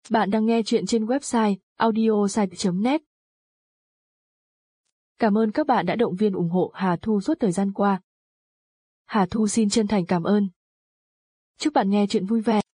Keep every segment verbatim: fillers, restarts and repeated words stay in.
Bạn đang nghe chuyện trên website audiosite chấm net. Cảm ơn các bạn đã động viên ủng hộ Hà Thu suốt thời gian qua. Hà Thu xin chân thành cảm ơn. Chúc bạn nghe chuyện vui vẻ.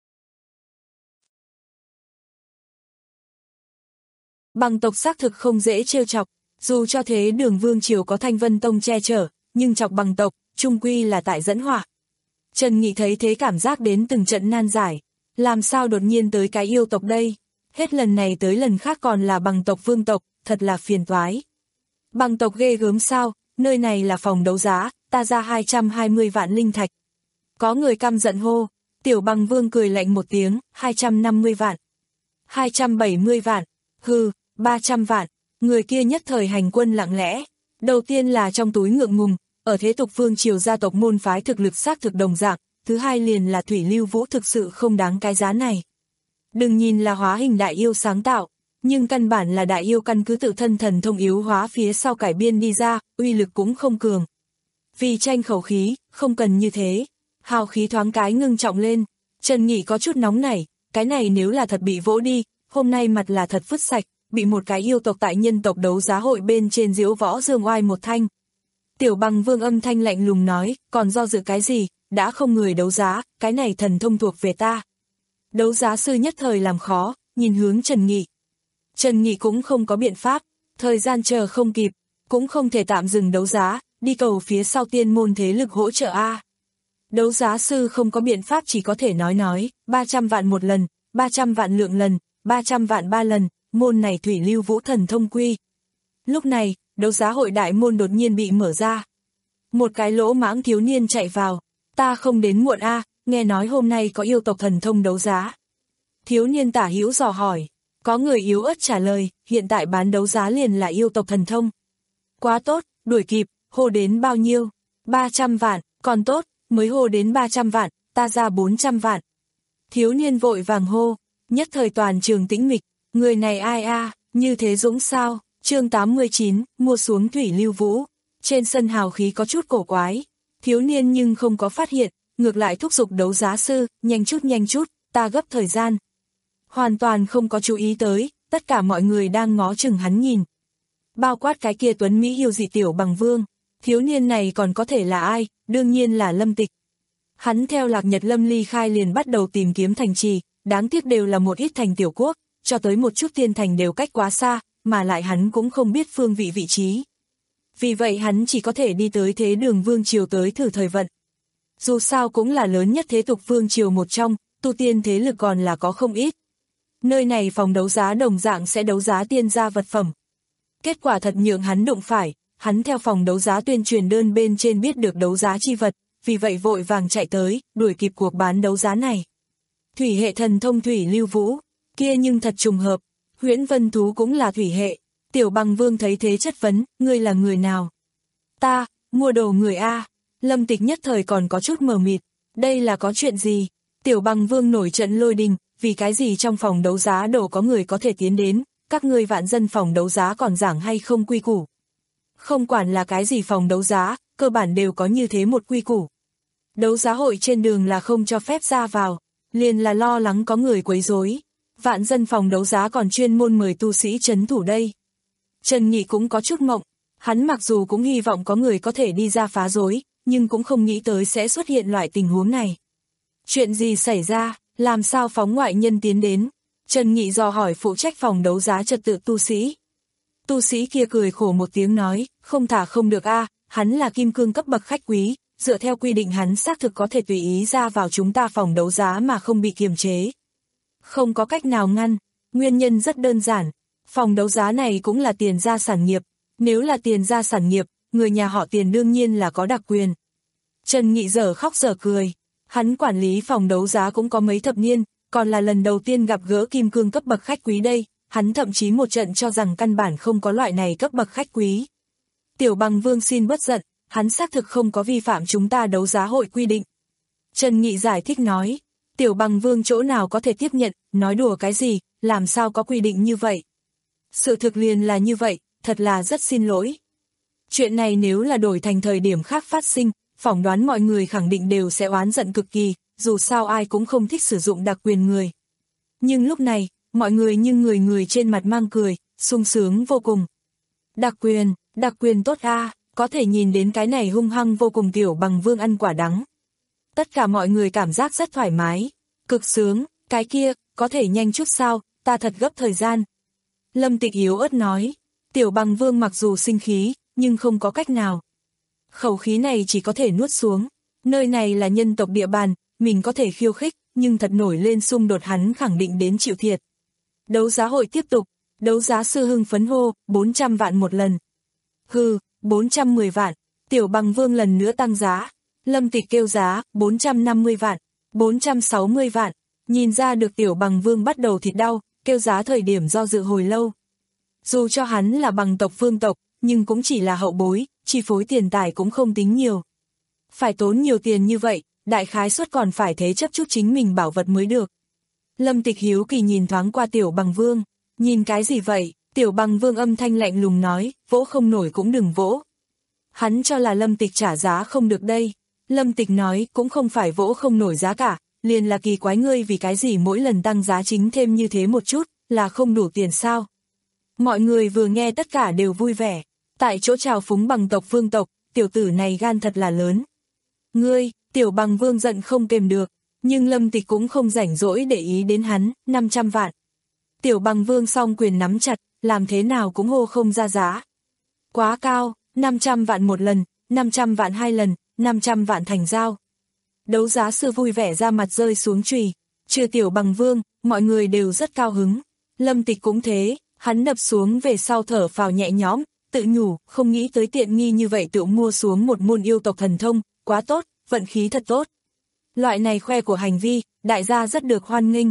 Bằng tộc xác thực không dễ trêu chọc, dù cho thế Đường Vương Triều có Thanh Vân Tông che chở, nhưng chọc bằng tộc, chung quy là tại dẫn họa. Trần Nghị thấy thế cảm giác đến từng trận nan giải, làm sao đột nhiên tới cái yêu tộc đây, hết lần này tới lần khác còn là bằng tộc vương tộc, thật là phiền toái. Bằng tộc ghê gớm sao, nơi này là phòng đấu giá, ta ra hai trăm hai mươi vạn linh thạch. Có người căm giận hô, Tiểu Bằng Vương cười lạnh một tiếng, hai trăm năm mươi vạn, hai trăm bảy mươi vạn, hừ, ba trăm vạn, người kia nhất thời hành quân lặng lẽ. Đầu tiên là trong túi ngượng ngùng, ở thế tục vương triều gia tộc môn phái thực lực xác thực đồng dạng, thứ hai liền là Thủy Lưu Vũ thực sự không đáng cái giá này. Đừng nhìn là hóa hình đại yêu sáng tạo, nhưng căn bản là đại yêu căn cứ tự thân thần thông yếu hóa phía sau cải biên đi ra, uy lực cũng không cường. Vì tranh khẩu khí, không cần như thế. Hào khí thoáng cái ngưng trọng lên, Trần Nghị có chút nóng nảy, cái này nếu là thật bị vỗ đi, hôm nay mặt là thật vứt sạch, bị một cái yêu tộc tại nhân tộc đấu giá hội bên trên diễu võ dương oai một thanh. Tiểu Bằng Vương âm thanh lạnh lùng nói, còn do dự cái gì, đã không người đấu giá, cái này thần thông thuộc về ta. Đấu giá sư nhất thời làm khó, nhìn hướng Trần Nghị. Trần Nghị cũng không có biện pháp, thời gian chờ không kịp, cũng không thể tạm dừng đấu giá, đi cầu phía sau tiên môn thế lực hỗ trợ A. Đấu giá sư không có biện pháp chỉ có thể nói nói, ba trăm vạn một lần, ba trăm vạn lượng lần, ba trăm vạn ba lần, môn này Thủy Lưu Vũ thần thông quy. Lúc này, đấu giá hội đại môn đột nhiên bị mở ra. Một cái lỗ mãng thiếu niên chạy vào, ta không đến muộn a, nghe nói hôm nay có yêu tộc thần thông đấu giá. Thiếu niên tả hữu dò hỏi, có người yếu ớt trả lời, hiện tại bán đấu giá liền là yêu tộc thần thông. Quá tốt, đuổi kịp, hô đến bao nhiêu? ba trăm vạn, còn tốt, mới hô đến ba trăm vạn, ta ra bốn trăm vạn. Thiếu niên vội vàng hô, nhất thời toàn trường tĩnh mịch, người này ai a, như thế dũng sao? Chương tám mươi chín, mua xuống Thủy Lưu Vũ. Trên sân hào khí có chút cổ quái, thiếu niên nhưng không có phát hiện, ngược lại thúc giục đấu giá sư, nhanh chút nhanh chút, ta gấp thời gian. Hoàn toàn không có chú ý tới, tất cả mọi người đang ngó chừng hắn nhìn. Bao quát cái kia tuấn Mỹ yêu dị Tiểu Bằng Vương, thiếu niên này còn có thể là ai, đương nhiên là Lâm Tịch. Hắn theo Lạc Nhật Lâm ly khai liền bắt đầu tìm kiếm thành trì, đáng tiếc đều là một ít thành tiểu quốc, cho tới một chút tiên thành đều cách quá xa, mà lại hắn cũng không biết phương vị vị trí. Vì vậy hắn chỉ có thể đi tới thế Đường Vương Triều tới thử thời vận. Dù sao cũng là lớn nhất thế tục Vương Triều một trong, tu tiên thế lực còn là có không ít. Nơi này phòng đấu giá đồng dạng sẽ đấu giá tiên gia vật phẩm. Kết quả thật nhượng hắn đụng phải, hắn theo phòng đấu giá tuyên truyền đơn bên trên biết được đấu giá chi vật, vì vậy vội vàng chạy tới, đuổi kịp cuộc bán đấu giá này. Thủy hệ thần thông Thủy Lưu Vũ, kia nhưng thật trùng hợp, Huyễn Vân Thú cũng là thủy hệ. Tiểu Bằng Vương thấy thế chất vấn, ngươi là người nào? Ta, mua đồ người A. Lâm Tịch nhất thời còn có chút mờ mịt, đây là có chuyện gì? Tiểu Bằng Vương nổi trận lôi đình, vì cái gì trong phòng đấu giá đồ có người có thể tiến đến, các ngươi vạn dân phòng đấu giá còn giảng hay không quy củ? Không quản là cái gì phòng đấu giá, cơ bản đều có như thế một quy củ. Đấu giá hội trên đường là không cho phép ra vào, liền là lo lắng có người quấy rối. Vạn dân phòng đấu giá còn chuyên môn mời tu sĩ trấn thủ đây. Trần Nghị cũng có chút mộng, hắn mặc dù cũng hy vọng có người có thể đi ra phá rối, nhưng cũng không nghĩ tới sẽ xuất hiện loại tình huống này. Chuyện gì xảy ra, làm sao phóng ngoại nhân tiến đến? Trần Nghị dò hỏi phụ trách phòng đấu giá trật tự tu sĩ. Tu sĩ kia cười khổ một tiếng nói, không thả không được a, hắn là kim cương cấp bậc khách quý, dựa theo quy định hắn xác thực có thể tùy ý ra vào chúng ta phòng đấu giá mà không bị kiềm chế. Không có cách nào ngăn, nguyên nhân rất đơn giản. Phòng đấu giá này cũng là tiền gia sản nghiệp, nếu là tiền gia sản nghiệp, người nhà họ Tiền đương nhiên là có đặc quyền. Trần Nghị dở khóc dở cười, hắn quản lý phòng đấu giá cũng có mấy thập niên, còn là lần đầu tiên gặp gỡ kim cương cấp bậc khách quý đây, hắn thậm chí một trận cho rằng căn bản không có loại này cấp bậc khách quý. Tiểu Bằng Vương xin bất giận, hắn xác thực không có vi phạm chúng ta đấu giá hội quy định. Trần Nghị giải thích nói, Tiểu Bằng Vương chỗ nào có thể tiếp nhận, nói đùa cái gì, làm sao có quy định như vậy. Sự thực liền là như vậy, thật là rất xin lỗi. Chuyện này nếu là đổi thành thời điểm khác phát sinh, phỏng đoán mọi người khẳng định đều sẽ oán giận cực kỳ, dù sao ai cũng không thích sử dụng đặc quyền người. Nhưng lúc này, mọi người như người người trên mặt mang cười, sung sướng vô cùng. Đặc quyền, đặc quyền tốt a, có thể nhìn đến cái này hung hăng vô cùng Tiểu Bằng Vương ăn quả đắng. Tất cả mọi người cảm giác rất thoải mái, cực sướng, cái kia, có thể nhanh chút sao, ta thật gấp thời gian. Lâm Tịch yếu ớt nói, Tiểu Bằng Vương mặc dù sinh khí, nhưng không có cách nào. Khẩu khí này chỉ có thể nuốt xuống, nơi này là nhân tộc địa bàn, mình có thể khiêu khích, nhưng thật nổi lên xung đột hắn khẳng định đến chịu thiệt. Đấu giá hội tiếp tục, đấu giá sư hưng phấn hô, bốn trăm vạn một lần. Hừ, bốn trăm mười vạn, Tiểu Bằng Vương lần nữa tăng giá. Lâm Tịch kêu giá, bốn trăm năm mươi vạn, bốn trăm sáu mươi vạn, nhìn ra được Tiểu Bằng Vương bắt đầu thịt đau, kêu giá thời điểm do dự hồi lâu. Dù cho hắn là bằng tộc vương tộc, nhưng cũng chỉ là hậu bối, chi phối tiền tài cũng không tính nhiều. Phải tốn nhiều tiền như vậy, đại khái suất còn phải thế chấp chút chính mình bảo vật mới được. Lâm Tịch hiếu kỳ nhìn thoáng qua Tiểu Bằng Vương, nhìn cái gì vậy? Tiểu Bằng Vương âm thanh lạnh lùng nói, vỗ không nổi cũng đừng vỗ. Hắn cho là Lâm Tịch trả giá không được đây. Lâm Tịch nói, cũng không phải vỗ không nổi giá cả, liền là kỳ quái ngươi vì cái gì mỗi lần tăng giá chính thêm như thế một chút, là không đủ tiền sao. Mọi người vừa nghe tất cả đều vui vẻ, tại chỗ trào phúng bằng tộc vương tộc, tiểu tử này gan thật là lớn. Ngươi, Tiểu Bằng Vương giận không kềm được, nhưng Lâm Tịch cũng không rảnh rỗi để ý đến hắn, năm trăm vạn. Tiểu Bằng Vương song quyền nắm chặt, làm thế nào cũng hô không ra giá. Quá cao, năm trăm vạn một lần, năm trăm vạn hai lần, năm trăm vạn thành giao. Đấu giá sư vui vẻ ra mặt rơi xuống chùy, trừ Tiểu Bằng Vương, mọi người đều rất cao hứng. Lâm Tịch cũng thế, hắn đập xuống về sau thở phào nhẹ nhõm, tự nhủ, không nghĩ tới tiện nghi như vậy tự mua xuống một môn yêu tộc thần thông, quá tốt, vận khí thật tốt. Loại này khoe của hành vi, đại gia rất được hoan nghênh.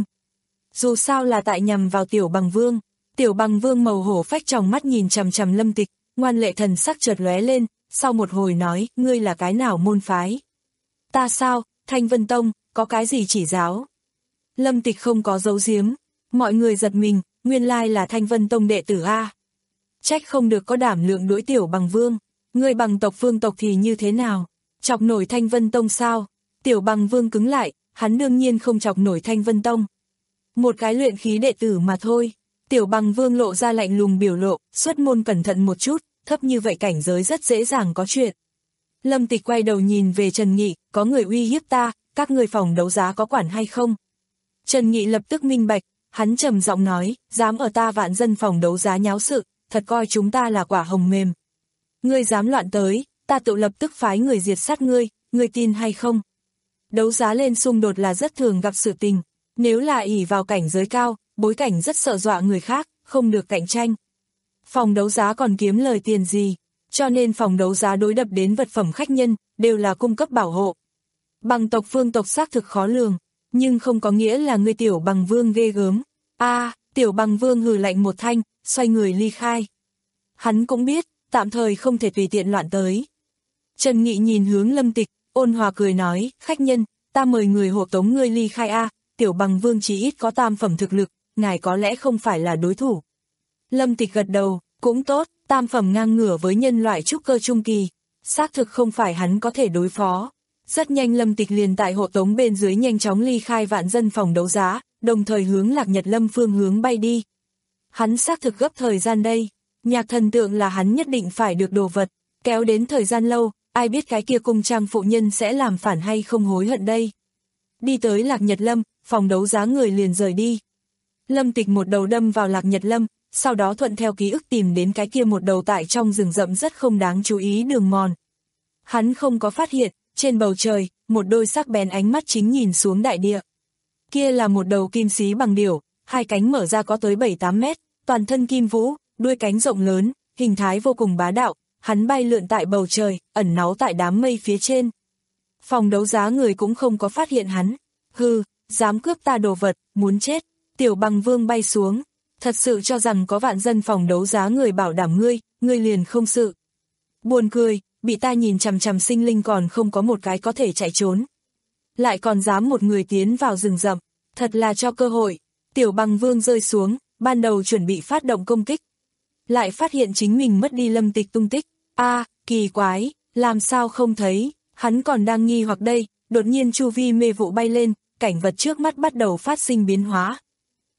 Dù sao là tại nhằm vào Tiểu Bằng Vương, Tiểu Bằng Vương màu hổ phách tròng mắt nhìn chằm chằm Lâm Tịch, ngoan lệ thần sắc chợt lóe lên, sau một hồi nói, ngươi là cái nào môn phái? Ta sao, Thanh Vân Tông, có cái gì chỉ giáo? Lâm Tịch không có giấu giếm, mọi người giật mình, nguyên lai là Thanh Vân Tông đệ tử a. Trách không được có đảm lượng đuổi Tiểu Bằng Vương, ngươi bằng tộc vương tộc thì như thế nào? Chọc nổi Thanh Vân Tông sao? Tiểu Bằng Vương cứng lại, hắn đương nhiên không chọc nổi Thanh Vân Tông. Một cái luyện khí đệ tử mà thôi. Tiểu Bằng Vương lộ ra lạnh lùng biểu lộ, xuất môn cẩn thận một chút, thấp như vậy cảnh giới rất dễ dàng có chuyện. Lâm Tịch quay đầu nhìn về Trần Nghị, có người uy hiếp ta, các người phòng đấu giá có quản hay không? Trần Nghị lập tức minh bạch, hắn trầm giọng nói, dám ở ta vạn dân phòng đấu giá nháo sự, thật coi chúng ta là quả hồng mềm. Ngươi dám loạn tới, ta tự lập tức phái người diệt sát ngươi, ngươi tin hay không? Đấu giá lên xung đột là rất thường gặp sự tình, nếu là ỷ vào cảnh giới cao, bối cảnh rất sợ dọa người khác, không được cạnh tranh. Phòng đấu giá còn kiếm lời tiền gì, cho nên phòng đấu giá đối đập đến vật phẩm khách nhân, đều là cung cấp bảo hộ. Bằng tộc vương tộc xác thực khó lường, nhưng không có nghĩa là ngươi Tiểu Bằng Vương ghê gớm. A, Tiểu Bằng Vương hừ lạnh một thanh, xoay người ly khai. Hắn cũng biết, tạm thời không thể tùy tiện loạn tới. Trần Nghị nhìn hướng Lâm Tịch, ôn hòa cười nói, khách nhân, ta mời người hộ tống ngươi ly khai a, Tiểu Bằng Vương chỉ ít có tam phẩm thực lực, ngài có lẽ không phải là đối thủ. Lâm Tịch gật đầu, cũng tốt, tam phẩm ngang ngửa với nhân loại trúc cơ trung kỳ, xác thực không phải hắn có thể đối phó. Rất nhanh Lâm Tịch liền tại hộ tống bên dưới nhanh chóng ly khai vạn dân phòng đấu giá, đồng thời hướng Lạc Nhật Lâm phương hướng bay đi. Hắn xác thực gấp thời gian đây, nhạc thần tượng là hắn nhất định phải được đồ vật, kéo đến thời gian lâu, ai biết cái kia cung trang phụ nhân sẽ làm phản hay không hối hận đây. Đi tới Lạc Nhật Lâm, phòng đấu giá người liền rời đi. Lâm Tịch một đầu đâm vào Lạc Nhật Lâm, sau đó thuận theo ký ức tìm đến cái kia một đầu tại trong rừng rậm rất không đáng chú ý đường mòn. Hắn không có phát hiện, trên bầu trời, một đôi sắc bén ánh mắt chính nhìn xuống đại địa. Kia là một đầu kim xí bằng điểu, hai cánh mở ra có tới bảy tám mét, toàn thân kim vũ, đuôi cánh rộng lớn, hình thái vô cùng bá đạo, hắn bay lượn tại bầu trời, ẩn náu tại đám mây phía trên. Phòng đấu giá người cũng không có phát hiện hắn. Hừ, dám cướp ta đồ vật, muốn chết. Tiểu Bằng Vương bay xuống, thật sự cho rằng có vạn dân phòng đấu giá người bảo đảm ngươi, ngươi liền không sự. Buồn cười, bị ta nhìn chằm chằm sinh linh còn không có một cái có thể chạy trốn. Lại còn dám một người tiến vào rừng rậm, thật là cho cơ hội. Tiểu Bằng Vương rơi xuống, ban đầu chuẩn bị phát động công kích. Lại phát hiện chính mình mất đi Lâm Tịch tung tích. A, à, kỳ quái, làm sao không thấy, hắn còn đang nghi hoặc đây, đột nhiên chu vi mê vụ bay lên, cảnh vật trước mắt bắt đầu phát sinh biến hóa.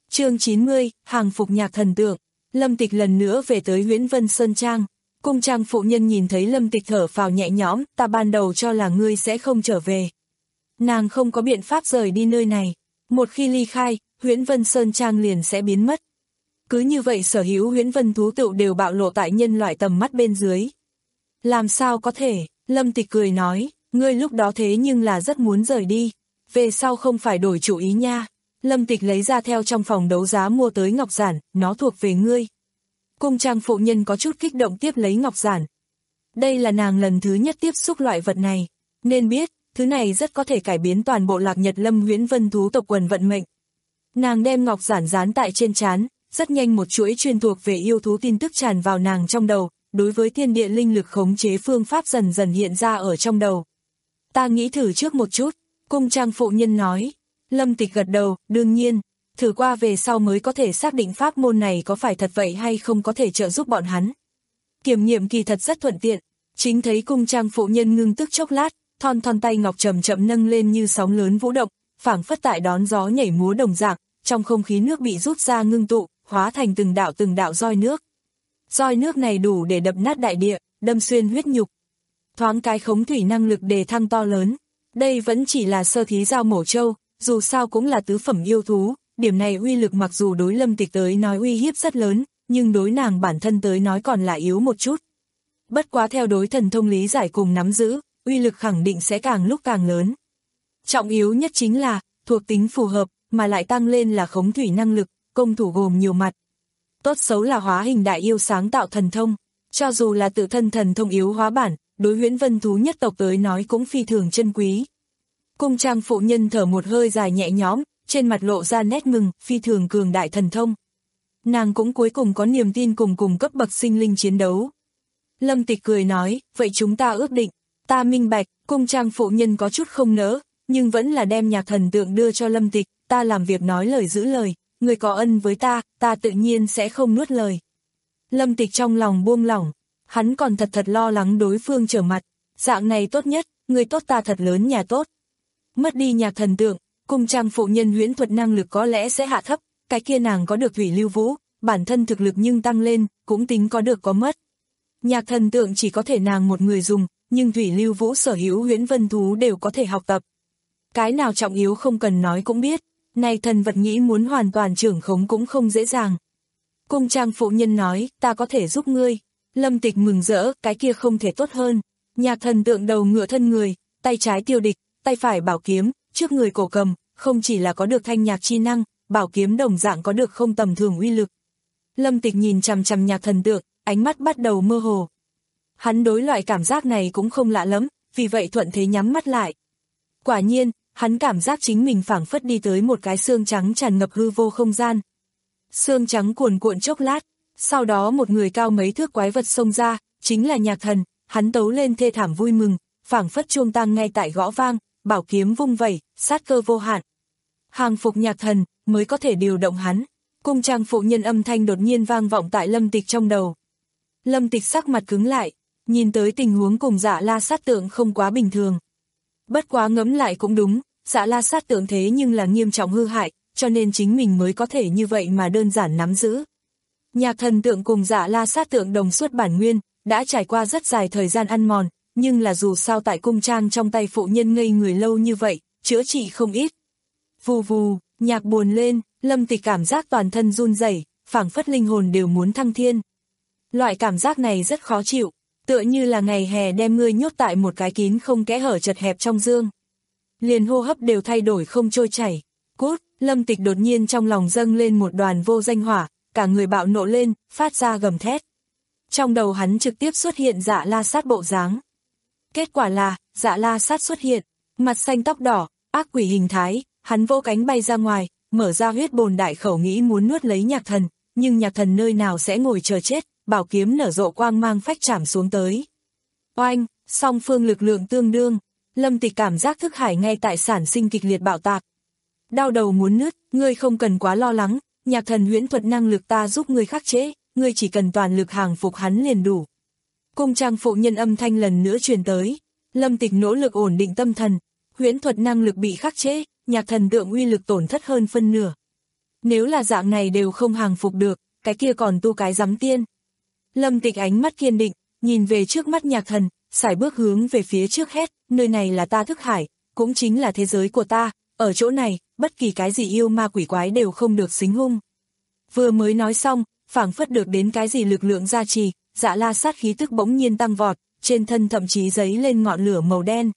Chương chín mươi, hàng phục nhạc thần tượng. Lâm Tịch lần nữa về tới Huyễn Vân Sơn Trang. Cung trang phụ nhân nhìn thấy Lâm Tịch thở phào nhẹ nhõm, ta ban đầu cho là ngươi sẽ không trở về. Nàng không có biện pháp rời đi nơi này. Một khi ly khai, Huyễn Vân Sơn Trang liền sẽ biến mất. Cứ như vậy sở hữu Huyễn Vân thú tựu đều bạo lộ tại nhân loại tầm mắt bên dưới. Làm sao có thể, Lâm Tịch cười nói, ngươi lúc đó thế nhưng là rất muốn rời đi. Về sau không phải đổi chủ ý nha. Lâm Tịch lấy ra theo trong phòng đấu giá mua tới ngọc giản, nó thuộc về ngươi. Cung trang phụ nhân có chút kích động tiếp lấy ngọc giản. Đây là nàng lần thứ nhất tiếp xúc loại vật này, nên biết, thứ này rất có thể cải biến toàn bộ Lạc Nhật Lâm Huyễn Vân thú tộc quần vận mệnh. Nàng đem ngọc giản dán tại trên trán, rất nhanh một chuỗi chuyên thuộc về yêu thú tin tức tràn vào nàng trong đầu, đối với thiên địa linh lực khống chế phương pháp dần dần hiện ra ở trong đầu. Ta nghĩ thử trước một chút, cung trang phụ nhân nói. Lâm Tịch gật đầu, đương nhiên, thử qua về sau mới có thể xác định pháp môn này có phải thật vậy hay không có thể trợ giúp bọn hắn. Kiểm nghiệm kỳ thật rất thuận tiện, chính thấy cung trang phụ nhân ngưng tức chốc lát, thon thon tay ngọc chậm chậm nâng lên như sóng lớn vũ động, phảng phất tại đón gió nhảy múa đồng dạng, trong không khí nước bị rút ra ngưng tụ, hóa thành từng đạo từng đạo roi nước. Roi nước này đủ để đập nát đại địa, đâm xuyên huyết nhục. Thoáng cái khống thủy năng lực đề thăng to lớn. Đây vẫn chỉ là sơ thí giao mổ trâu, dù sao cũng là tứ phẩm yêu thú, điểm này uy lực mặc dù đối Lâm Tịch tới nói uy hiếp rất lớn, nhưng đối nàng bản thân tới nói còn là yếu một chút. Bất quá theo đối thần thông lý giải cùng nắm giữ, uy lực khẳng định sẽ càng lúc càng lớn. Trọng yếu nhất chính là, thuộc tính phù hợp, mà lại tăng lên là khống thủy năng lực, công thủ gồm nhiều mặt. Tốt xấu là hóa hình đại yêu sáng tạo thần thông, cho dù là tự thân thần thông yếu hóa bản, đối Huyễn Vân thú nhất tộc tới nói cũng phi thường chân quý. Cung trang phụ nhân thở một hơi dài nhẹ nhõm, trên mặt lộ ra nét mừng, phi thường cường đại thần thông. Nàng cũng cuối cùng có niềm tin cùng cùng cấp bậc sinh linh chiến đấu. Lâm Tịch cười nói, vậy chúng ta ước định, ta minh bạch, cung trang phụ nhân có chút không nỡ, nhưng vẫn là đem nhạc thần tượng đưa cho Lâm Tịch, ta làm việc nói lời giữ lời, người có ân với ta, ta tự nhiên sẽ không nuốt lời. Lâm Tịch trong lòng buông lỏng, hắn còn thật thật lo lắng đối phương trở mặt, dạng này tốt nhất, người tốt ta thật lớn nhà tốt. Mất đi nhạc thần tượng, cung trang phụ nhân huyễn thuật năng lực có lẽ sẽ hạ thấp, cái kia nàng có được thủy lưu vũ, bản thân thực lực nhưng tăng lên, cũng tính có được có mất. Nhạc thần tượng chỉ có thể nàng một người dùng, nhưng thủy lưu vũ sở hữu Huyễn Vân thú đều có thể học tập. Cái nào trọng yếu không cần nói cũng biết, này thần vật nghĩ muốn hoàn toàn trưởng khống cũng không dễ dàng. Cung trang phụ nhân nói, ta có thể giúp ngươi. Lâm Tịch mừng rỡ, cái kia không thể tốt hơn. Nhạc thần tượng đầu ngựa thân người, tay trái tiêu địch, tay phải bảo kiếm, trước người cổ cầm, không chỉ là có được thanh nhạc chi năng, bảo kiếm đồng dạng có được không tầm thường uy lực. Lâm Tịch nhìn chằm chằm nhạc thần tượng, ánh mắt bắt đầu mơ hồ. Hắn đối loại cảm giác này cũng không lạ lắm, vì vậy thuận thế nhắm mắt lại. Quả nhiên, hắn cảm giác chính mình phảng phất đi tới một cái xương trắng tràn ngập hư vô không gian. Xương trắng cuồn cuộn chốc lát, sau đó một người cao mấy thước quái vật xông ra, chính là nhạc thần, hắn tấu lên thê thảm vui mừng, phảng phất chuông tang ngay tại gõ vang, bảo kiếm vung vẩy, sát cơ vô hạn. Hàng phục nhạc thần, mới có thể điều động hắn. Cung trang phụ nhân âm thanh đột nhiên vang vọng tại Lâm Tịch trong đầu. Lâm Tịch sắc mặt cứng lại, nhìn tới tình huống cùng Dạ La Sát Tượng không quá bình thường. Bất quá ngẫm lại cũng đúng, Dạ La Sát Tượng thế nhưng là nghiêm trọng hư hại, cho nên chính mình mới có thể như vậy mà đơn giản nắm giữ. Nhạc thần tượng cùng Dạ La Sát Tượng đồng xuất bản nguyên, đã trải qua rất dài thời gian ăn mòn, nhưng là dù sao tại cung trang trong tay phụ nhân ngây người lâu như vậy, chữa trị không ít. Vù vù, nhạc buồn lên, Lâm Tịch cảm giác toàn thân run rẩy, phảng phất linh hồn đều muốn thăng thiên. Loại cảm giác này rất khó chịu, tựa như là ngày hè đem ngươi nhốt tại một cái kín không kẽ hở chật hẹp trong dương. Liền hô hấp đều thay đổi không trôi chảy. Cút, Lâm Tịch đột nhiên trong lòng dâng lên một đoàn vô danh hỏa, cả người bạo nộ lên, phát ra gầm thét. Trong đầu hắn trực tiếp xuất hiện Dạ La Sát bộ dáng. Kết quả là, Dạ La Sát xuất hiện, mặt xanh tóc đỏ, ác quỷ hình thái, hắn vỗ cánh bay ra ngoài, mở ra huyết bồn đại khẩu nghĩ muốn nuốt lấy nhạc thần, nhưng nhạc thần nơi nào sẽ ngồi chờ chết, bảo kiếm nở rộ quang mang phách chạm xuống tới. Oanh, song phương lực lượng tương đương, Lâm Tịch cảm giác thức hải ngay tại sản sinh kịch liệt bạo tạc. Đau đầu muốn nứt, ngươi không cần quá lo lắng, nhạc thần huyễn thuật năng lực ta giúp ngươi khắc chế, ngươi chỉ cần toàn lực hàng phục hắn liền đủ. Cung trang phụ nhân âm thanh lần nữa truyền tới, Lâm Tịch nỗ lực ổn định tâm thần, huyễn thuật năng lực bị khắc chế, nhạc thần tượng uy lực tổn thất hơn phân nửa. Nếu là dạng này đều không hàng phục được, cái kia còn tu cái giám tiên. Lâm Tịch ánh mắt kiên định, nhìn về trước mắt Nhạc Thần, sải bước hướng về phía trước hét, nơi này là ta thức hải, cũng chính là thế giới của ta, ở chỗ này, bất kỳ cái gì yêu ma quỷ quái đều không được xính hung. Vừa mới nói xong, phảng phất được đến cái gì lực lượng gia trì, Dạ La Sát khí tức bỗng nhiên tăng vọt, trên thân thậm chí giấy lên ngọn lửa màu đen.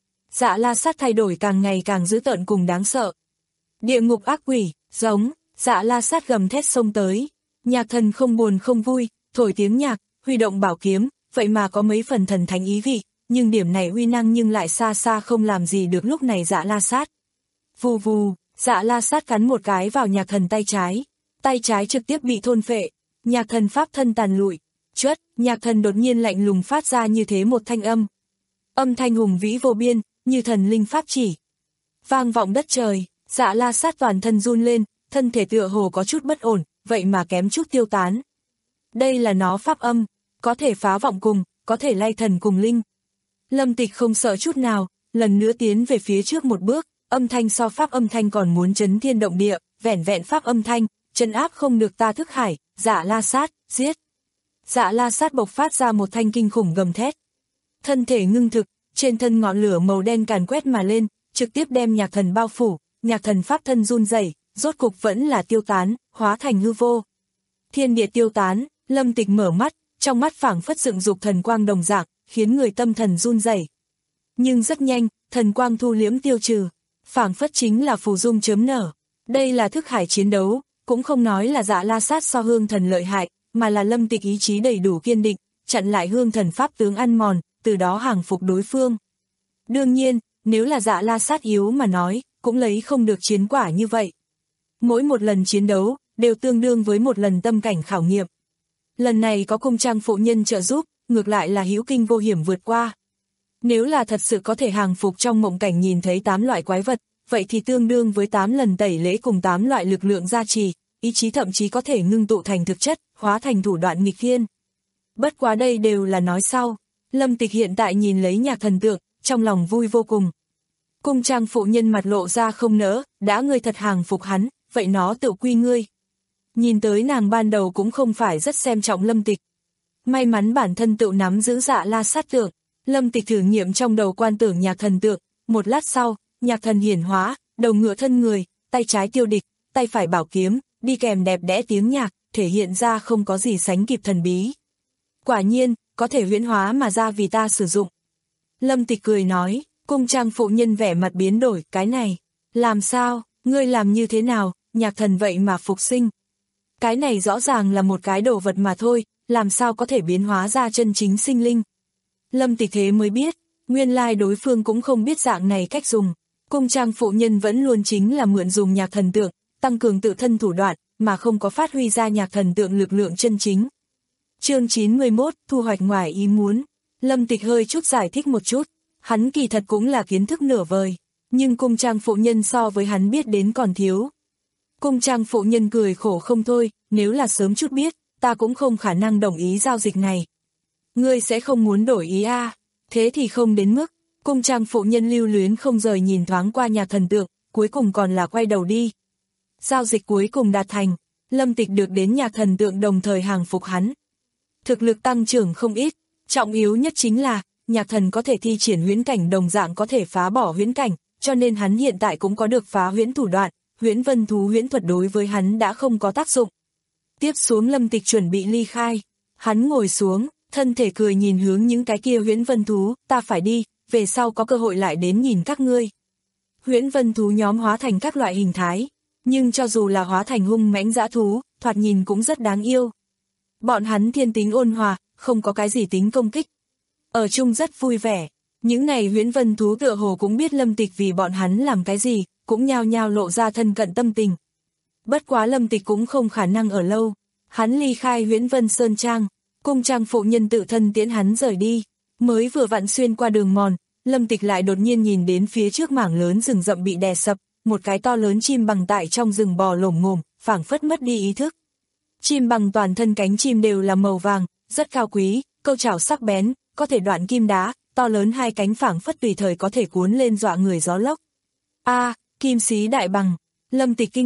Dạ La Sát thay đổi càng ngày càng dữ tợn cùng đáng sợ. Địa ngục ác quỷ, giống, Dạ La Sát gầm thét xông tới. Nhạc Thần không buồn không vui, thổi tiếng nhạc, huy động bảo kiếm, vậy mà có mấy phần thần thánh ý vị, nhưng điểm này uy năng nhưng lại xa xa không làm gì được lúc này Dạ La Sát. Vù vù, Dạ La Sát cắn một cái vào Nhạc Thần tay trái, tay trái trực tiếp bị thôn phệ, Nhạc Thần pháp thân tàn lụi. Chớt, Nhạc Thần đột nhiên lạnh lùng phát ra như thế một thanh âm. Âm thanh hùng vĩ vô biên, như thần linh pháp chỉ. Vang vọng đất trời, Dạ La Sát toàn thân run lên, thân thể tựa hồ có chút bất ổn, vậy mà kém chút tiêu tán. Đây là nó pháp âm, có thể phá vọng cùng, có thể lay thần cùng linh. Lâm Tịch không sợ chút nào, lần nữa tiến về phía trước một bước, âm thanh so pháp âm thanh còn muốn chấn thiên động địa, vẻn vẹn pháp âm thanh, trấn áp không được ta thức hải, Dạ La Sát, giết. Dạ La Sát bộc phát ra một thanh kinh khủng gầm thét. Thân thể ngưng thực, trên thân ngọn lửa màu đen càn quét mà lên, trực tiếp đem Nhạc Thần bao phủ, Nhạc Thần pháp thân run rẩy, rốt cục vẫn là tiêu tán, hóa thành hư vô. Thiên địa tiêu tán, Lâm Tịch mở mắt, trong mắt phảng phất dựng dục thần quang đồng dạng, khiến người tâm thần run rẩy. Nhưng rất nhanh, thần quang thu liễm tiêu trừ, phảng phất chính là phù dung chớm nở. Đây là thức hải chiến đấu, cũng không nói là Dạ La Sát so Hương Thần lợi hại, mà là Lâm Tịch ý chí đầy đủ kiên định, chặn lại Hương Thần pháp tướng ăn mòn, từ đó hàng phục đối phương. Đương nhiên, nếu là Dạ La Sát yếu mà nói, cũng lấy không được chiến quả như vậy. Mỗi một lần chiến đấu, đều tương đương với một lần tâm cảnh khảo nghiệm. Lần này có cung trang phụ nhân trợ giúp, ngược lại là hữu kinh vô hiểm vượt qua. Nếu là thật sự có thể hàng phục trong mộng cảnh nhìn thấy tám loại quái vật, vậy thì tương đương với tám lần tẩy lễ cùng tám loại lực lượng gia trì, ý chí thậm chí có thể ngưng tụ thành thực chất, hóa thành thủ đoạn nghịch thiên. Bất quá đây đều là nói sau. Lâm Tịch hiện tại nhìn lấy Nhạc Thần tượng, trong lòng vui vô cùng. Cung trang phụ nhân mặt lộ ra không nỡ, đã ngươi thật hàng phục hắn, vậy nó tự quy ngươi. Nhìn tới nàng ban đầu cũng không phải rất xem trọng Lâm Tịch. May mắn bản thân tự nắm giữ Dạ La Sát tượng, Lâm Tịch thử nghiệm trong đầu quan tưởng Nhạc Thần tượng, một lát sau, Nhạc Thần hiển hóa, đầu ngựa thân người, tay trái tiêu địch, tay phải bảo kiếm, đi kèm đẹp đẽ tiếng nhạc, thể hiện ra không có gì sánh kịp thần bí. Quả nhiên, có thể huyễn hóa mà ra vì ta sử dụng. Lâm Tịch cười nói, cung trang phụ nhân vẻ mặt biến đổi, cái này, làm sao, ngươi làm như thế nào, Nhạc Thần vậy mà phục sinh. Cái này rõ ràng là một cái đồ vật mà thôi, làm sao có thể biến hóa ra chân chính sinh linh. Lâm Tịch thế mới biết, nguyên lai đối phương cũng không biết dạng này cách dùng. Cung trang phụ nhân vẫn luôn chính là mượn dùng Nhạc Thần tượng, tăng cường tự thân thủ đoạn, mà không có phát huy ra Nhạc Thần tượng lực lượng chân chính. Chương chín mươi mốt, thu hoạch ngoài ý muốn. Lâm Tịch hơi chút giải thích một chút, hắn kỳ thật cũng là kiến thức nửa vời, nhưng cung trang phụ nhân so với hắn biết đến còn thiếu. Cung trang phụ nhân cười khổ không thôi, nếu là sớm chút biết, ta cũng không khả năng đồng ý giao dịch này. Ngươi sẽ không muốn đổi ý a? À? Thế thì không đến mức. Cung trang phụ nhân lưu luyến không rời nhìn thoáng qua Nhạc Thần tượng, cuối cùng còn là quay đầu đi. Giao dịch cuối cùng đạt thành, Lâm Tịch được đến Nhạc Thần tượng đồng thời hàng phục hắn. Thực lực tăng trưởng không ít, trọng yếu nhất chính là, Nhạc Thần có thể thi triển huyễn cảnh đồng dạng có thể phá bỏ huyễn cảnh, cho nên hắn hiện tại cũng có được phá huyễn thủ đoạn, huyễn vân thú huyễn thuật đối với hắn đã không có tác dụng. Tiếp xuống Lâm Tịch chuẩn bị ly khai, hắn ngồi xuống, thân thể cười nhìn hướng những cái kia huyễn vân thú, ta phải đi, về sau có cơ hội lại đến nhìn các ngươi. Huyễn vân thú nhóm hóa thành các loại hình thái, nhưng cho dù là hóa thành hung mãnh dã thú, thoạt nhìn cũng rất đáng yêu. Bọn hắn thiên tính ôn hòa, không có cái gì tính công kích. Ở chung rất vui vẻ, những này huyễn vân thú tựa hồ cũng biết Lâm Tịch vì bọn hắn làm cái gì, cũng nhao nhao lộ ra thân cận tâm tình. Bất quá Lâm Tịch cũng không khả năng ở lâu, hắn ly khai huyễn vân sơn trang, cung trang phụ nhân tự thân tiễn hắn rời đi, mới vừa vặn xuyên qua đường mòn, Lâm Tịch lại đột nhiên nhìn đến phía trước mảng lớn rừng rậm bị đè sập, một cái to lớn chim bằng tại trong rừng bò lổm ngổm, phảng phất mất đi ý thức. Chim bằng toàn thân cánh chim đều là màu vàng, rất cao quý, câu chảo sắc bén, có thể đoạn kim đá, to lớn hai cánh phảng phất tùy thời có thể cuốn lên dọa người gió lốc. A, kim xí đại bằng. Lâm Tịch kinh ngạc,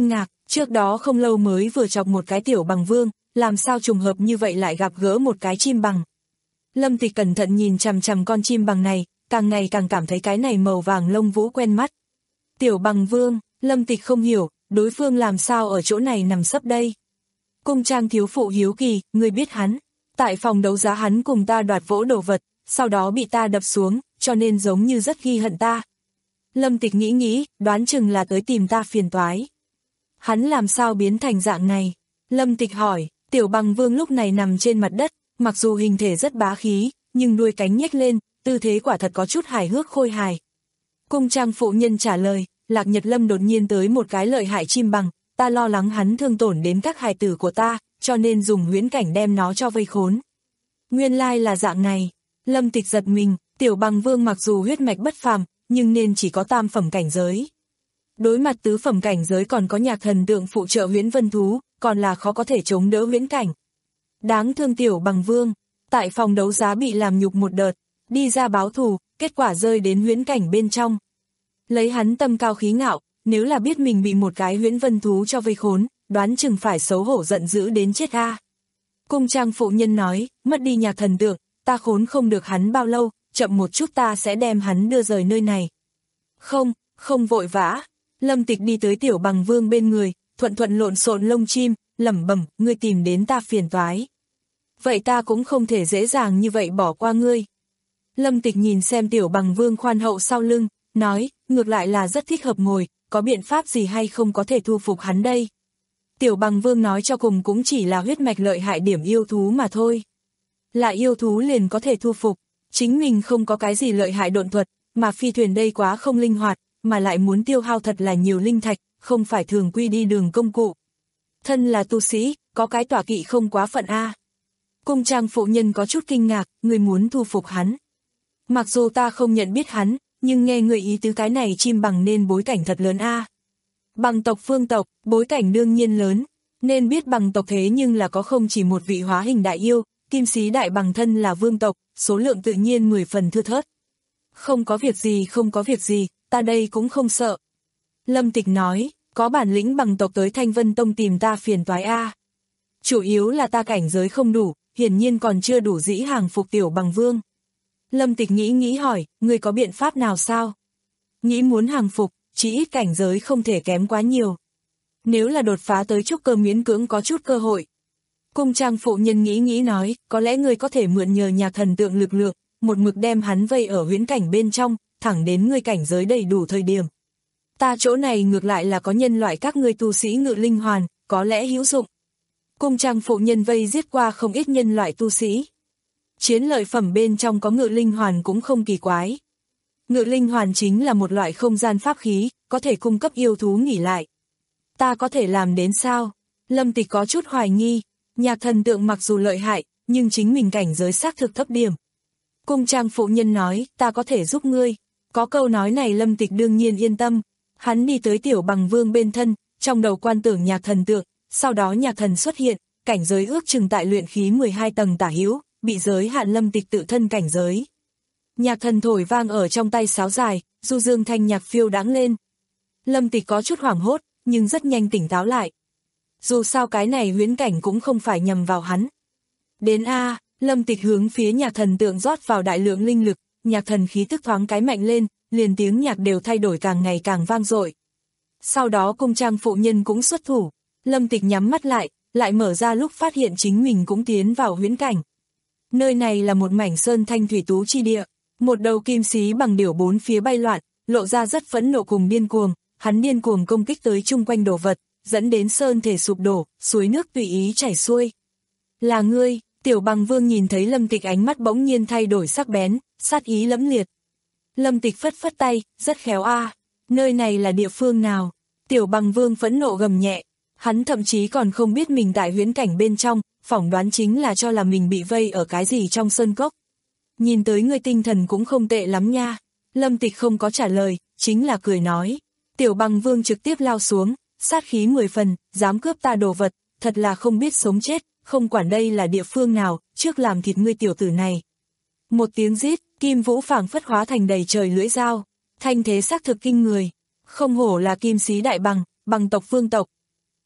Trước đó không lâu mới vừa chọc một cái tiểu bằng vương, làm sao trùng hợp như vậy lại gặp gỡ một cái chim bằng. Lâm Tịch cẩn thận nhìn chằm chằm con chim bằng này, càng ngày càng cảm thấy cái này màu vàng lông vũ quen mắt. Tiểu bằng vương, Lâm Tịch không hiểu, đối phương làm sao ở chỗ này nằm sấp đây. Cung trang thiếu phụ hiếu kỳ, ngươi biết hắn. Tại phòng đấu giá hắn cùng ta đoạt vỗ đồ vật, sau đó bị ta đập xuống, cho nên giống như rất ghi hận ta. Lâm Tịch nghĩ nghĩ, đoán chừng là tới tìm ta phiền toái. Hắn làm sao biến thành dạng này? Lâm Tịch hỏi, tiểu bằng vương lúc này nằm trên mặt đất, mặc dù hình thể rất bá khí, nhưng đuôi cánh nhếch lên, tư thế quả thật có chút hài hước khôi hài. Cung trang phụ nhân trả lời, Lạc Nhật Lâm đột nhiên tới một cái lợi hại chim bằng, ta lo lắng hắn thương tổn đến các hài tử của ta, cho nên dùng huyễn cảnh đem nó cho vây khốn. Nguyên lai là dạng này. Lâm Tịch giật mình, tiểu bằng vương mặc dù huyết mạch bất phàm, nhưng nên chỉ có tam phẩm cảnh giới. Đối mặt tứ phẩm cảnh giới còn có nhạc thần tượng phụ trợ huyễn vân thú, còn là khó có thể chống đỡ huyễn cảnh. Đáng thương tiểu bằng vương, tại phòng đấu giá bị làm nhục một đợt, đi ra báo thù, kết quả rơi đến huyễn cảnh bên trong. Lấy hắn tâm cao khí ngạo, nếu là biết mình bị một cái huyễn vân thú cho vây khốn, đoán chừng phải xấu hổ giận dữ đến chết a. Cung trang phụ nhân nói, mất đi nhạc thần tượng, ta khốn không được hắn bao lâu, chậm một chút ta sẽ đem hắn đưa rời nơi này. Không, không vội vã. Lâm Tịch đi tới tiểu bằng vương bên người, thuận thuận lộn xộn lông chim, lẩm bẩm, ngươi tìm đến ta phiền toái. Vậy ta cũng không thể dễ dàng như vậy bỏ qua ngươi. Lâm Tịch nhìn xem tiểu bằng vương khoan hậu sau lưng, nói, ngược lại là rất thích hợp ngồi, có biện pháp gì hay không có thể thu phục hắn đây. Tiểu bằng vương nói cho cùng cũng chỉ là huyết mạch lợi hại điểm yêu thú mà thôi. Là yêu thú liền có thể thu phục, chính mình không có cái gì lợi hại độn thuật, mà phi thuyền đây quá không linh hoạt, mà lại muốn tiêu hao thật là nhiều linh thạch, không phải thường quy đi đường công cụ. Thân là tu sĩ, có cái tọa kỵ không quá phận a. Cung trang phụ nhân có chút kinh ngạc, người muốn thu phục hắn. Mặc dù ta không nhận biết hắn, nhưng nghe người ý tứ cái này chim bằng nên bối cảnh thật lớn a. Bằng tộc phương tộc, bối cảnh đương nhiên lớn, nên biết bằng tộc thế nhưng là có không chỉ một vị hóa hình đại yêu, kim sĩ đại bằng thân là vương tộc, số lượng tự nhiên mười phần thưa thớt. Không có việc gì không có việc gì, ta đây cũng không sợ. Lâm Tịch nói, có bản lĩnh bằng tộc tới Thanh Vân Tông tìm ta phiền toái a. Chủ yếu là ta cảnh giới không đủ, hiển nhiên còn chưa đủ dĩ hàng phục tiểu bằng vương. Lâm Tịch nghĩ nghĩ hỏi, ngươi có biện pháp nào sao? Nghĩ muốn hàng phục, chỉ ít cảnh giới không thể kém quá nhiều. Nếu là đột phá tới trúc cơ miễn cưỡng có chút cơ hội. Cung trang phụ nhân nghĩ nghĩ nói, có lẽ ngươi có thể mượn nhờ nhạc thần tượng lực lượng, một mực đem hắn vây ở huyễn cảnh bên trong, thẳng đến ngươi cảnh giới đầy đủ thời điểm. Ta chỗ này ngược lại là có nhân loại các ngươi tu sĩ ngự linh hoàn, có lẽ hữu dụng. Cung trang phụ nhân vây giết qua không ít nhân loại tu sĩ. Chiến lợi phẩm bên trong có ngự linh hoàn cũng không kỳ quái. Ngự linh hoàn chính là một loại không gian pháp khí, có thể cung cấp yêu thú nghỉ lại. Ta có thể làm đến sao? Lâm Tịch có chút hoài nghi, nhạc thần tượng mặc dù lợi hại, nhưng chính mình cảnh giới xác thực thấp điểm. Cung trang phụ nhân nói, ta có thể giúp ngươi. Có câu nói này Lâm Tịch đương nhiên yên tâm. Hắn đi tới tiểu bằng vương bên thân, trong đầu quan tưởng nhạc thần tượng, sau đó nhạc thần xuất hiện, cảnh giới ước chừng tại luyện khí mười hai tầng tả hữu, bị giới hạn Lâm Tịch tự thân cảnh giới. Nhạc thần thổi vang ở trong tay sáo dài, du dương thanh nhạc phiêu đáng lên. Lâm Tịch có chút hoảng hốt, nhưng rất nhanh tỉnh táo lại. Dù sao cái này huyễn cảnh cũng không phải nhằm vào hắn. Đến A, Lâm Tịch hướng phía nhạc thần tượng rót vào đại lượng linh lực, nhạc thần khí tức thoáng cái mạnh lên, liền tiếng nhạc đều thay đổi càng ngày càng vang dội. Sau đó cung trang phụ nhân cũng xuất thủ, Lâm Tịch nhắm mắt lại, lại mở ra lúc phát hiện chính mình cũng tiến vào huyễn cảnh. Nơi này là một mảnh sơn thanh thủy tú chi địa, một đầu kim xí bằng điểu bốn phía bay loạn, lộ ra rất phẫn nộ cùng điên cuồng, hắn điên cuồng công kích tới chung quanh đồ vật, dẫn đến sơn thể sụp đổ, suối nước tùy ý chảy xuôi. Là ngươi, tiểu bằng vương nhìn thấy Lâm Tịch ánh mắt bỗng nhiên thay đổi sắc bén, sát ý lẫm liệt. Lâm Tịch phất phất tay, rất khéo a. Nơi này là địa phương nào? Tiểu bằng vương phẫn nộ gầm nhẹ, hắn thậm chí còn không biết mình tại huyễn cảnh bên trong, phỏng đoán chính là cho là mình bị vây ở cái gì trong sơn cốc. Nhìn tới người tinh thần cũng không tệ lắm nha. Lâm Tịch không có trả lời, chính là cười nói. Tiểu bằng vương trực tiếp lao xuống, sát khí mười phần, dám cướp ta đồ vật, thật là không biết sống chết, không quản đây là địa phương nào, trước làm thịt ngươi tiểu tử này. Một tiếng rít, kim vũ phảng phất hóa thành đầy trời lưỡi dao, thanh thế xác thực kinh người. Không hổ là kim sĩ đại bằng, bằng tộc vương tộc.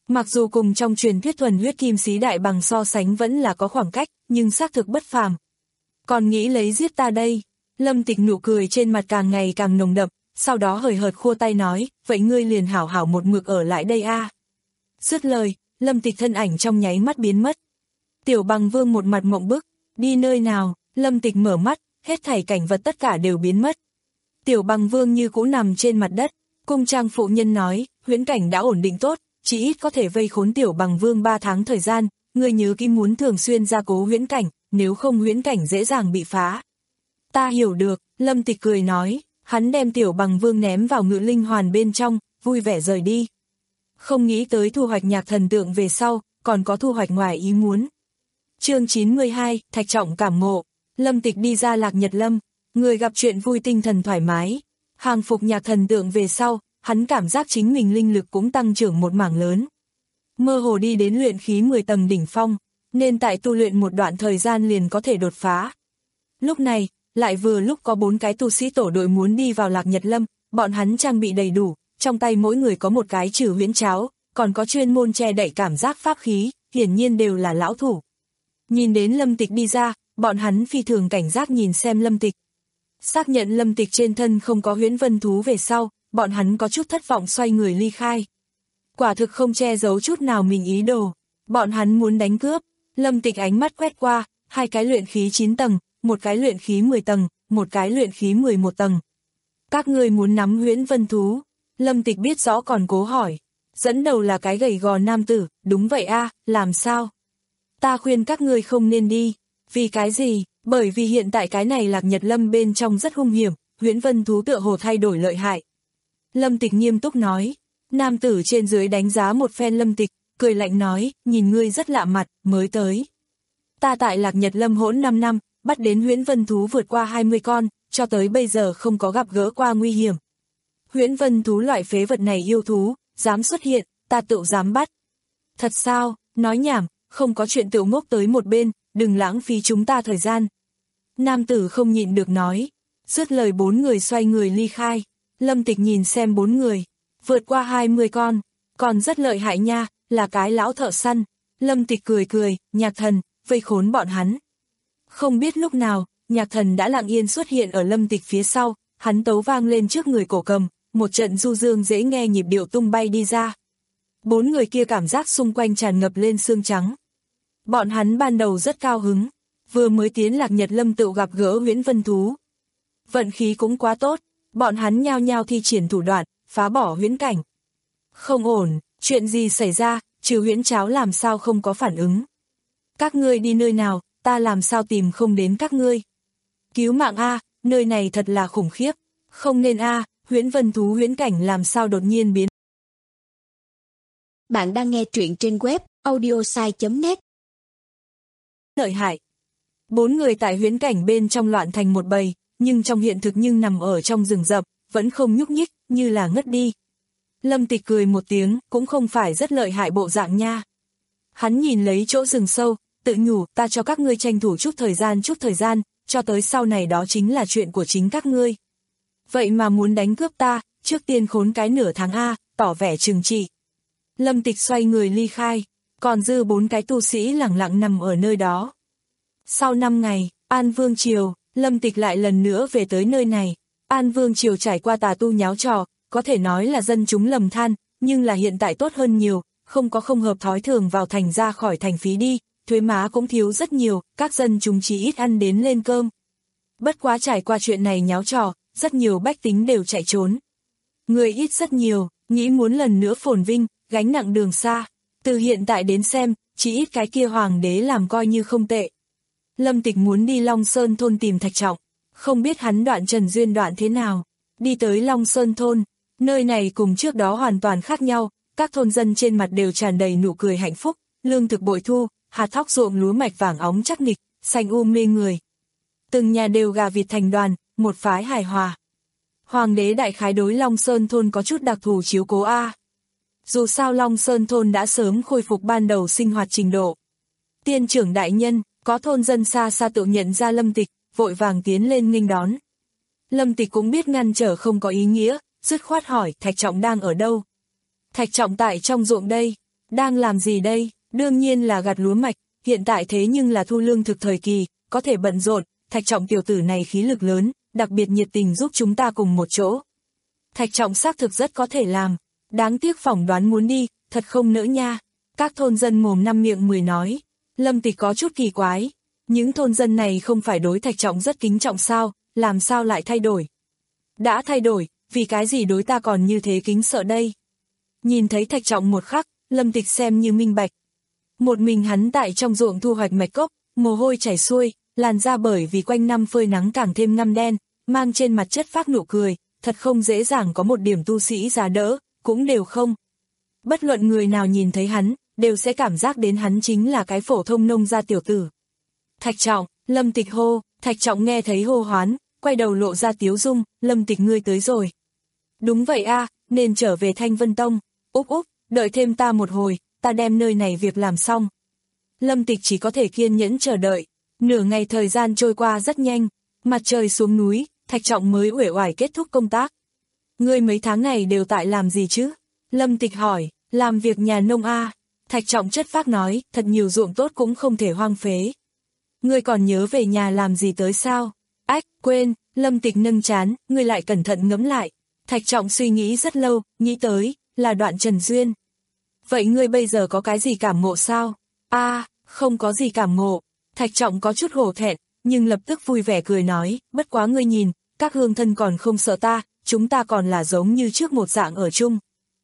Mặc dù cùng trong truyền thuyết thuần huyết kim sĩ đại bằng so sánh vẫn là có khoảng cách, nhưng xác thực bất phàm. Còn nghĩ lấy giết ta đây? Lâm Tịch nụ cười trên mặt càng ngày càng nồng đậm, sau đó hời hợt khua tay nói, vậy ngươi liền hảo hảo một mực ở lại đây a. Dứt lời, Lâm Tịch thân ảnh trong nháy mắt biến mất. Tiểu Bằng Vương một mặt mộng bức, đi nơi nào? Lâm Tịch mở mắt, hết thảy cảnh vật tất cả đều biến mất. Tiểu Bằng Vương như cũ nằm trên mặt đất, cung trang phụ nhân nói, huyễn cảnh đã ổn định tốt, chỉ ít có thể vây khốn Tiểu Bằng Vương ba tháng thời gian, ngươi nhớ kỹ muốn thường xuyên gia cố huyễn cảnh, nếu không huyễn cảnh dễ dàng bị phá. Ta hiểu được, Lâm Tịch cười nói, hắn đem Tiểu Bằng Vương ném vào ngự linh hoàn bên trong, vui vẻ rời đi. Không nghĩ tới thu hoạch nhạc thần tượng về sau, còn có thu hoạch ngoài ý muốn. Chương chín mươi hai, Thạch Trọng cảm ngộ. Lâm Tịch đi ra Lạc Nhật Lâm, người gặp chuyện vui tinh thần thoải mái. Hàng phục nhạc thần tượng về sau, hắn cảm giác chính mình linh lực cũng tăng trưởng một mảng lớn. Mơ hồ đi đến luyện khí mười tầng đỉnh phong, nên tại tu luyện một đoạn thời gian liền có thể đột phá. Lúc này, lại vừa lúc có bốn cái tu sĩ tổ đội muốn đi vào Lạc Nhật Lâm, bọn hắn trang bị đầy đủ, trong tay mỗi người có một cái trừ huyễn cháo, còn có chuyên môn che đậy cảm giác pháp khí, hiển nhiên đều là lão thủ. Nhìn đến Lâm Tịch đi ra, bọn hắn phi thường cảnh giác nhìn xem Lâm Tịch. Xác nhận Lâm Tịch trên thân không có huyễn vân thú về sau, bọn hắn có chút thất vọng xoay người ly khai. Quả thực không che giấu chút nào mình ý đồ, bọn hắn muốn đánh cướp. Lâm Tịch ánh mắt quét qua, hai cái luyện khí chín tầng, một cái luyện khí mười tầng, một cái luyện khí mười một tầng. Các ngươi muốn nắm huyễn vân thú? Lâm Tịch biết rõ còn cố hỏi. Dẫn đầu là cái gầy gò nam tử, đúng vậy a, làm sao? Ta khuyên các ngươi không nên đi. Vì cái gì? Bởi vì hiện tại cái này Lạc Nhật Lâm bên trong rất hung hiểm, huyễn vân thú tựa hồ thay đổi lợi hại. Lâm Tịch nghiêm túc nói. Nam tử trên dưới đánh giá một phen Lâm Tịch, cười lạnh nói, nhìn ngươi rất lạ mặt, mới tới. Ta tại Lạc Nhật Lâm hỗn năm năm, bắt đến huyễn vân thú vượt qua hai mươi con, cho tới bây giờ không có gặp gỡ qua nguy hiểm. Huyễn vân thú loại phế vật này yêu thú, dám xuất hiện, ta tự dám bắt. Thật sao? Nói nhảm, không có chuyện tự ngốc tới một bên, đừng lãng phí chúng ta thời gian. Nam tử không nhịn được nói. Dứt lời bốn người xoay người ly khai. Lâm Tịch nhìn xem bốn người, vượt qua hai mươi con, còn rất lợi hại nha, là cái lão thợ săn. Lâm Tịch cười cười, nhạc thần, vây khốn bọn hắn. Không biết lúc nào, nhạc thần đã lặng yên xuất hiện ở Lâm Tịch phía sau, hắn tấu vang lên trước người cổ cầm, một trận du dương dễ nghe nhịp điệu tung bay đi ra. Bốn người kia cảm giác xung quanh tràn ngập lên xương trắng. Bọn hắn ban đầu rất cao hứng, vừa mới tiến Lạc Nhật Lâm tự gặp gỡ huyễn vân thú. Vận khí cũng quá tốt, bọn hắn nhao nhao thi triển thủ đoạn, phá bỏ huyễn cảnh. Không ổn, chuyện gì xảy ra, trừ huyễn cháo làm sao không có phản ứng. Các ngươi đi nơi nào, ta làm sao tìm không đến các ngươi. Cứu mạng a, nơi này thật là khủng khiếp, không nên a, huyễn vân thú huyễn cảnh làm sao đột nhiên biến. Bạn đang nghe truyện trên web audiosai chấm net. Lợi hại. Bốn người tại huyễn cảnh bên trong loạn thành một bầy, nhưng trong hiện thực nhưng nằm ở trong rừng rậm, vẫn không nhúc nhích, như là ngất đi. Lâm Tịch cười một tiếng, cũng không phải rất lợi hại bộ dạng nha. Hắn nhìn lấy chỗ rừng sâu, tự nhủ, ta cho các ngươi tranh thủ chút thời gian chút thời gian, cho tới sau này đó chính là chuyện của chính các ngươi. Vậy mà muốn đánh cướp ta, trước tiên khốn cái nửa tháng a, tỏ vẻ trừng trị. Lâm Tịch xoay người ly khai, còn dư bốn cái tu sĩ lẳng lặng nằm ở nơi đó. Sau năm ngày, An Vương Triều, Lâm Tịch lại lần nữa về tới nơi này. An Vương Triều trải qua tà tu nháo trò, có thể nói là dân chúng lầm than, nhưng là hiện tại tốt hơn nhiều, không có không hợp thói thường vào thành ra khỏi thành phí đi, thuế má cũng thiếu rất nhiều, các dân chúng chỉ ít ăn đến lên cơm. Bất quá trải qua chuyện này nháo trò, rất nhiều bách tính đều chạy trốn. Người ít rất nhiều, nghĩ muốn lần nữa phồn vinh, gánh nặng đường xa. Từ hiện tại đến xem, chỉ ít cái kia hoàng đế làm coi như không tệ. Lâm Tịch muốn đi Long Sơn thôn tìm Thạch Trọng, không biết hắn đoạn trần duyên đoạn thế nào. Đi tới Long Sơn thôn, nơi này cùng trước đó hoàn toàn khác nhau, các thôn dân trên mặt đều tràn đầy nụ cười hạnh phúc, lương thực bội thu, hạt thóc ruộng lúa mạch vàng óng chắc nịch, xanh um mê người. Từng nhà đều gà vịt thành đoàn, một phái hài hòa. Hoàng đế đại khái đối Long Sơn thôn có chút đặc thù chiếu cố a. Dù sao Long Sơn thôn đã sớm khôi phục ban đầu sinh hoạt trình độ. Tiên trưởng đại nhân, có thôn dân xa xa tự nhận ra Lâm Tịch, vội vàng tiến lên nghênh đón. Lâm Tịch cũng biết ngăn trở không có ý nghĩa, dứt khoát hỏi Thạch Trọng đang ở đâu. Thạch Trọng tại trong ruộng đây. Đang làm gì đây? Đương nhiên là gặt lúa mạch, hiện tại thế nhưng là thu lương thực thời kỳ, có thể bận rộn, Thạch Trọng tiểu tử này khí lực lớn, đặc biệt nhiệt tình giúp chúng ta cùng một chỗ. Thạch Trọng xác thực rất có thể làm, đáng tiếc phỏng đoán muốn đi, thật không nỡ nha. Các thôn dân mồm năm miệng mười nói. Lâm Tịch có chút kỳ quái, những thôn dân này không phải đối Thạch Trọng rất kính trọng sao, làm sao lại thay đổi? Đã thay đổi, vì cái gì đối ta còn như thế kính sợ đây? Nhìn thấy Thạch Trọng một khắc, Lâm Tịch xem như minh bạch. Một mình hắn tại trong ruộng thu hoạch mạch cốc, mồ hôi chảy xuôi, làn da bởi vì quanh năm phơi nắng càng thêm ngăm đen, mang trên mặt chất phác nụ cười, thật không dễ dàng có một điểm tu sĩ giá đỡ, cũng đều không. Bất luận người nào nhìn thấy hắn, đều sẽ cảm giác đến hắn chính là cái phổ thông nông gia tiểu tử. Thạch Trọng, Lâm Tịch hô, Thạch Trọng nghe thấy hô hoán, quay đầu lộ ra tiếu dung, Lâm Tịch ngươi tới rồi. Đúng vậy a, nên trở về Thanh Vân Tông, úp úp, đợi thêm ta một hồi, ta đem nơi này việc làm xong. Lâm Tịch chỉ có thể kiên nhẫn chờ đợi, nửa ngày thời gian trôi qua rất nhanh, mặt trời xuống núi, Thạch Trọng mới uể oải kết thúc công tác. Ngươi mấy tháng này đều tại làm gì chứ? Lâm Tịch hỏi, làm việc nhà nông a. Thạch Trọng chất phác nói, thật nhiều ruộng tốt cũng không thể hoang phế. Ngươi còn nhớ về nhà làm gì tới sao? Ách, quên, Lâm Tịch nâng chán, ngươi lại cẩn thận ngẫm lại. Thạch Trọng suy nghĩ rất lâu, nghĩ tới, là Đoạn Trần Duyên. Vậy ngươi bây giờ có cái gì cảm ngộ sao? A, à, không có gì cảm ngộ. Thạch Trọng có chút hổ thẹn, nhưng lập tức vui vẻ cười nói, bất quá ngươi nhìn, các hương thân còn không sợ ta, chúng ta còn là giống như trước một dạng ở chung.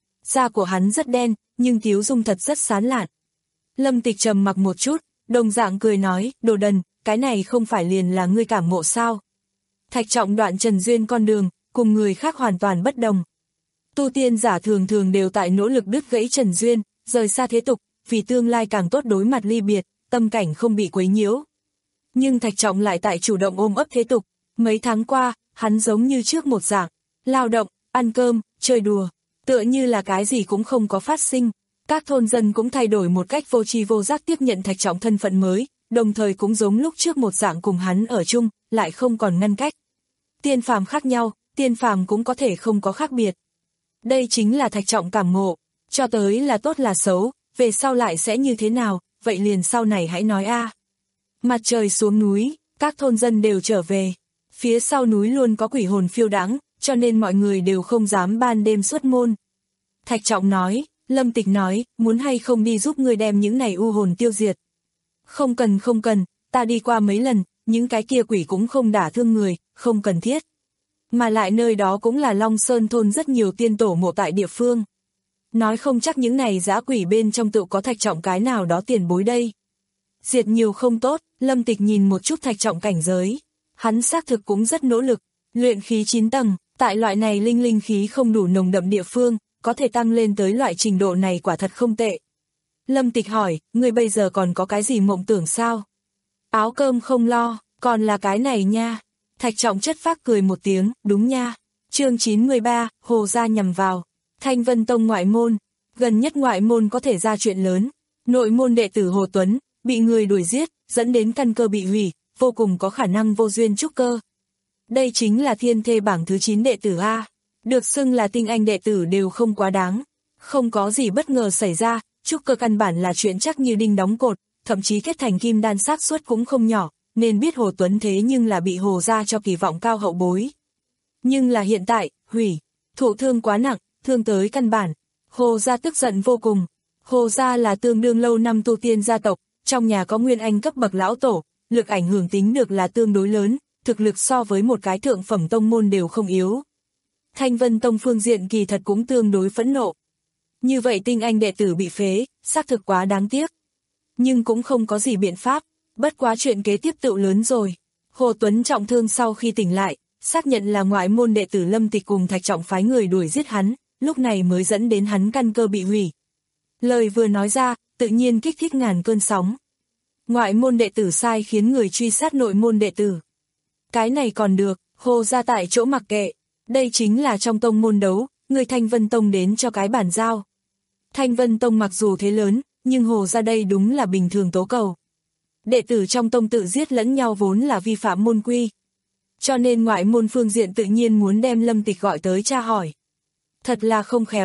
Da của hắn rất đen, nhưng tiếu dung thật rất sán lạn. Lâm Tịch trầm mặc một chút, đồng dạng cười nói, đồ đần, cái này không phải liền là ngươi cảm ngộ sao? Thạch Trọng Đoạn Trần Duyên con đường, cùng người khác hoàn toàn bất đồng. Tu tiên giả thường thường đều tại nỗ lực đứt gãy Trần Duyên, rời xa thế tục, vì tương lai càng tốt đối mặt ly biệt, tâm cảnh không bị quấy nhiễu. Nhưng Thạch Trọng lại tại chủ động ôm ấp thế tục, mấy tháng qua, hắn giống như trước một dạng, lao động, ăn cơm, chơi đùa, tựa như là cái gì cũng không có phát sinh. Các thôn dân cũng thay đổi một cách vô tri vô giác tiếp nhận Thạch Trọng thân phận mới, đồng thời cũng giống lúc trước một dạng cùng hắn ở chung, lại không còn ngăn cách. Tiên phàm khác nhau, tiên phàm cũng có thể không có khác biệt. Đây chính là Thạch Trọng cảm ngộ, cho tới là tốt là xấu, về sau lại sẽ như thế nào, vậy liền sau này hãy nói a. Mặt trời xuống núi, các thôn dân đều trở về. Phía sau núi luôn có quỷ hồn phiêu đãng, cho nên mọi người đều không dám ban đêm xuất môn. Thạch Trọng nói, Lâm Tịch nói, muốn hay không đi giúp người đem những này u hồn tiêu diệt. Không cần không cần, ta đi qua mấy lần, những cái kia quỷ cũng không đả thương người, không cần thiết. Mà lại nơi đó cũng là Long Sơn thôn rất nhiều tiên tổ mộ tại địa phương. Nói không chắc những này dã quỷ bên trong tự có Thạch Trọng cái nào đó tiền bối đây. Diệt nhiều không tốt, Lâm Tịch nhìn một chút Thạch Trọng cảnh giới. Hắn xác thực cũng rất nỗ lực, luyện khí chín tầng, tại loại này linh linh khí không đủ nồng đậm địa phương, có thể tăng lên tới loại trình độ này quả thật không tệ. Lâm Tịch hỏi, ngươi bây giờ còn có cái gì mộng tưởng sao? Áo cơm không lo, còn là cái này nha. Thạch Trọng chất phác cười một tiếng, đúng nha. Chương chín mươi ba, Hồ gia nhằm vào. Thanh Vân Tông ngoại môn, gần nhất ngoại môn có thể ra chuyện lớn. Nội môn đệ tử Hồ Tuấn, bị người đuổi giết, dẫn đến căn cơ bị hủy, vô cùng có khả năng vô duyên trúc cơ. Đây chính là thiên thê bảng thứ chín đệ tử A. Được xưng là tinh anh đệ tử đều không quá đáng. Không có gì bất ngờ xảy ra, trúc cơ căn bản là chuyện chắc như đinh đóng cột, thậm chí kết thành kim đan xác suất cũng không nhỏ, nên biết Hồ Tuấn thế nhưng là bị Hồ gia cho kỳ vọng cao hậu bối. Nhưng là hiện tại, hủy, thụ thương quá nặng, thương tới căn bản. Hồ gia tức giận vô cùng. Hồ gia là tương đương lâu năm tu tiên gia tộc, trong nhà có nguyên anh cấp bậc lão tổ, lực ảnh hưởng tính được là tương đối lớn, thực lực so với một cái thượng phẩm tông môn đều không yếu. Thanh Vân Tông phương diện kỳ thật cũng tương đối phẫn nộ. Như vậy tinh anh đệ tử bị phế, xác thực quá đáng tiếc. Nhưng cũng không có gì biện pháp, bất quá chuyện kế tiếp tựu lớn rồi. Hồ Tuấn trọng thương sau khi tỉnh lại, xác nhận là ngoại môn đệ tử Lâm Tịch cùng Thạch Trọng phái người đuổi giết hắn, lúc này mới dẫn đến hắn căn cơ bị hủy. Lời vừa nói ra, tự nhiên kích thích ngàn cơn sóng. Ngoại môn đệ tử sai khiến người truy sát nội môn đệ tử. Cái này còn được, Hồ gia tại chỗ mặc kệ. Đây chính là trong tông môn đấu, người Thanh Vân Tông đến cho cái bản giao. Thanh Vân Tông mặc dù thế lớn, nhưng Hồ gia đây đúng là bình thường tố cầu. Đệ tử trong tông tự giết lẫn nhau vốn là vi phạm môn quy. Cho nên ngoại môn phương diện tự nhiên muốn đem Lâm Tịch gọi tới tra hỏi. Thật là không khéo,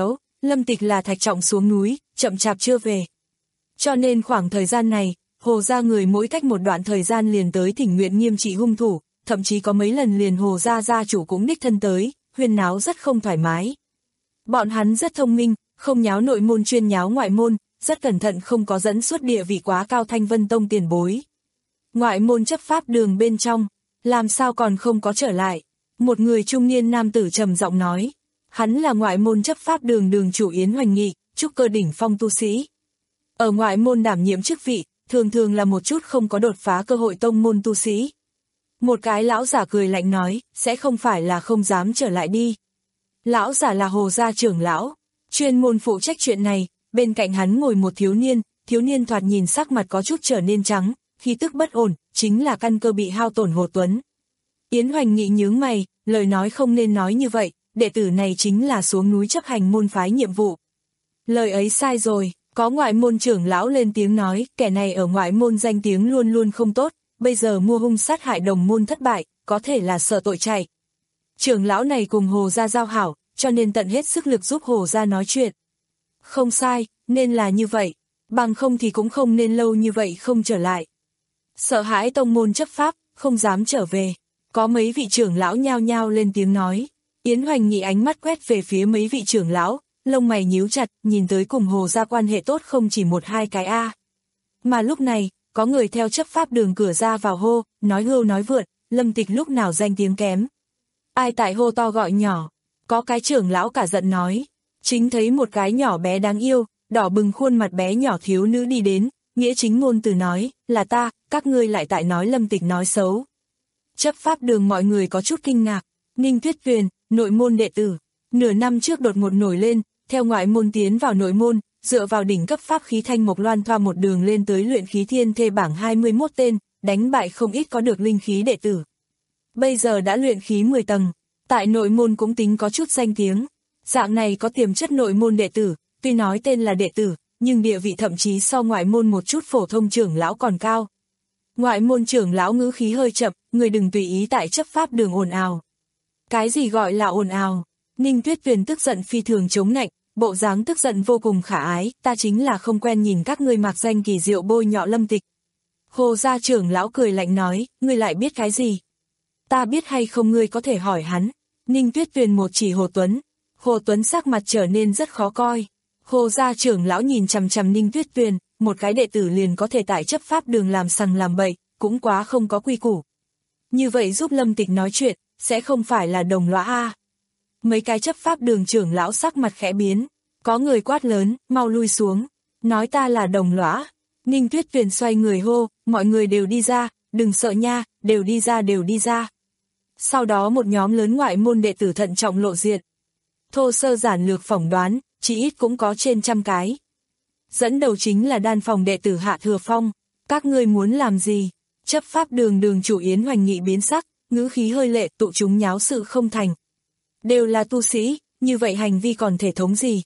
Lâm Tịch là thạch trọng xuống núi, chậm chạp chưa về. Cho nên khoảng thời gian này, Hồ gia người mỗi cách một đoạn thời gian liền tới thỉnh nguyện nghiêm trị hung thủ, thậm chí có mấy lần liền Hồ gia gia chủ cũng đích thân tới, huyên náo rất không thoải mái. Bọn hắn rất thông minh, không nháo nội môn chuyên nháo ngoại môn, rất cẩn thận không có dẫn suốt địa vị quá cao Thanh Vân Tông tiền bối. Ngoại môn chấp pháp đường bên trong, làm sao còn không có trở lại? Một người trung niên nam tử trầm giọng nói, hắn là ngoại môn chấp pháp đường đường chủ Yến Hoành Nghị, trúc cơ đỉnh phong tu sĩ. Ở ngoại môn đảm nhiệm chức vị, thường thường là một chút không có đột phá cơ hội tông môn tu sĩ. Một cái lão giả cười lạnh nói, sẽ không phải là không dám trở lại đi. Lão giả là Hồ gia trưởng lão, chuyên môn phụ trách chuyện này, bên cạnh hắn ngồi một thiếu niên, thiếu niên thoạt nhìn sắc mặt có chút trở nên trắng, khí tức bất ổn, chính là căn cơ bị hao tổn Hồ Tuấn. Yến Hoành Nghị nhướng mày, lời nói không nên nói như vậy, đệ tử này chính là xuống núi chấp hành môn phái nhiệm vụ. Lời ấy sai rồi, có ngoại môn trưởng lão lên tiếng nói, kẻ này ở ngoại môn danh tiếng luôn luôn không tốt, bây giờ mua hung sát hại đồng môn thất bại, có thể là sợ tội chạy. Trưởng lão này cùng Hồ gia giao hảo, cho nên tận hết sức lực giúp Hồ gia nói chuyện. Không sai, nên là như vậy, bằng không thì cũng không nên lâu như vậy không trở lại. Sợ hãi tông môn chấp pháp, không dám trở về. Có mấy vị trưởng lão nhao nhao lên tiếng nói. Yến Hoành Nghị ánh mắt quét về phía mấy vị trưởng lão, lông mày nhíu chặt, nhìn tới cùng Hồ gia quan hệ tốt không chỉ một hai cái a. Mà lúc này, có người theo chấp pháp đường cửa ra vào hô, nói hưu nói vượn, Lâm Tịch lúc nào danh tiếng kém. Ai tại hô to gọi nhỏ, có cái trưởng lão cả giận nói, chính thấy một cái nhỏ bé đáng yêu, đỏ bừng khuôn mặt bé nhỏ thiếu nữ đi đến, nghĩa chính ngôn từ nói, là ta, các ngươi lại tại nói Lâm Tịch nói xấu. Chấp pháp đường mọi người có chút kinh ngạc, Ninh Tuyết Tuyền, nội môn đệ tử, nửa năm trước đột ngột nổi lên, theo ngoại môn tiến vào nội môn, dựa vào đỉnh cấp pháp khí thanh mộc loan thoa một đường lên tới luyện khí thiên thê bảng hai mươi mốt tên, đánh bại không ít có được linh khí đệ tử. Bây giờ đã luyện khí mười tầng, tại nội môn cũng tính có chút danh tiếng. Dạng này có tiềm chất nội môn đệ tử, tuy nói tên là đệ tử, nhưng địa vị thậm chí so ngoại môn một chút phổ thông trưởng lão còn cao. Ngoại môn trưởng lão ngữ khí hơi chậm, người đừng tùy ý tại chấp pháp đường ồn ào. Cái gì gọi là ồn ào? Ninh Tuyết Tuyền tức giận phi thường chống nạnh, bộ dáng tức giận vô cùng khả ái, ta chính là không quen nhìn các ngươi mặc danh kỳ diệu bôi nhọ Lâm Tịch. Hồ gia trưởng lão cười lạnh nói, ngươi lại biết cái gì? Ta biết hay không ngươi có thể hỏi hắn. Ninh Tuyết Tuyền một chỉ Hồ Tuấn. Hồ Tuấn sắc mặt trở nên rất khó coi. Hồ gia trưởng lão nhìn chằm chằm Ninh Tuyết Tuyền, một cái đệ tử liền có thể tại chấp pháp đường làm sằng làm bậy, cũng quá không có quy củ. Như vậy giúp Lâm Tịch nói chuyện, sẽ không phải là đồng lõa a. Mấy cái chấp pháp đường trưởng lão sắc mặt khẽ biến, có người quát lớn, mau lui xuống, nói ta là đồng lõa. Ninh Tuyết Tuyền xoay người hô, mọi người đều đi ra, đừng sợ nha, đều đi ra đều đi ra. Sau đó một nhóm lớn ngoại môn đệ tử thận trọng lộ diện. Thô sơ giản lược phỏng đoán, chỉ ít cũng có trên trăm cái. Dẫn đầu chính là đan phòng đệ tử Hạ Thừa Phong. Các ngươi muốn làm gì? Chấp pháp đường đường chủ Yến Hoành Nghị biến sắc, ngữ khí hơi lệ, tụ chúng nháo sự không thành. Đều là tu sĩ, như vậy hành vi còn thể thống gì?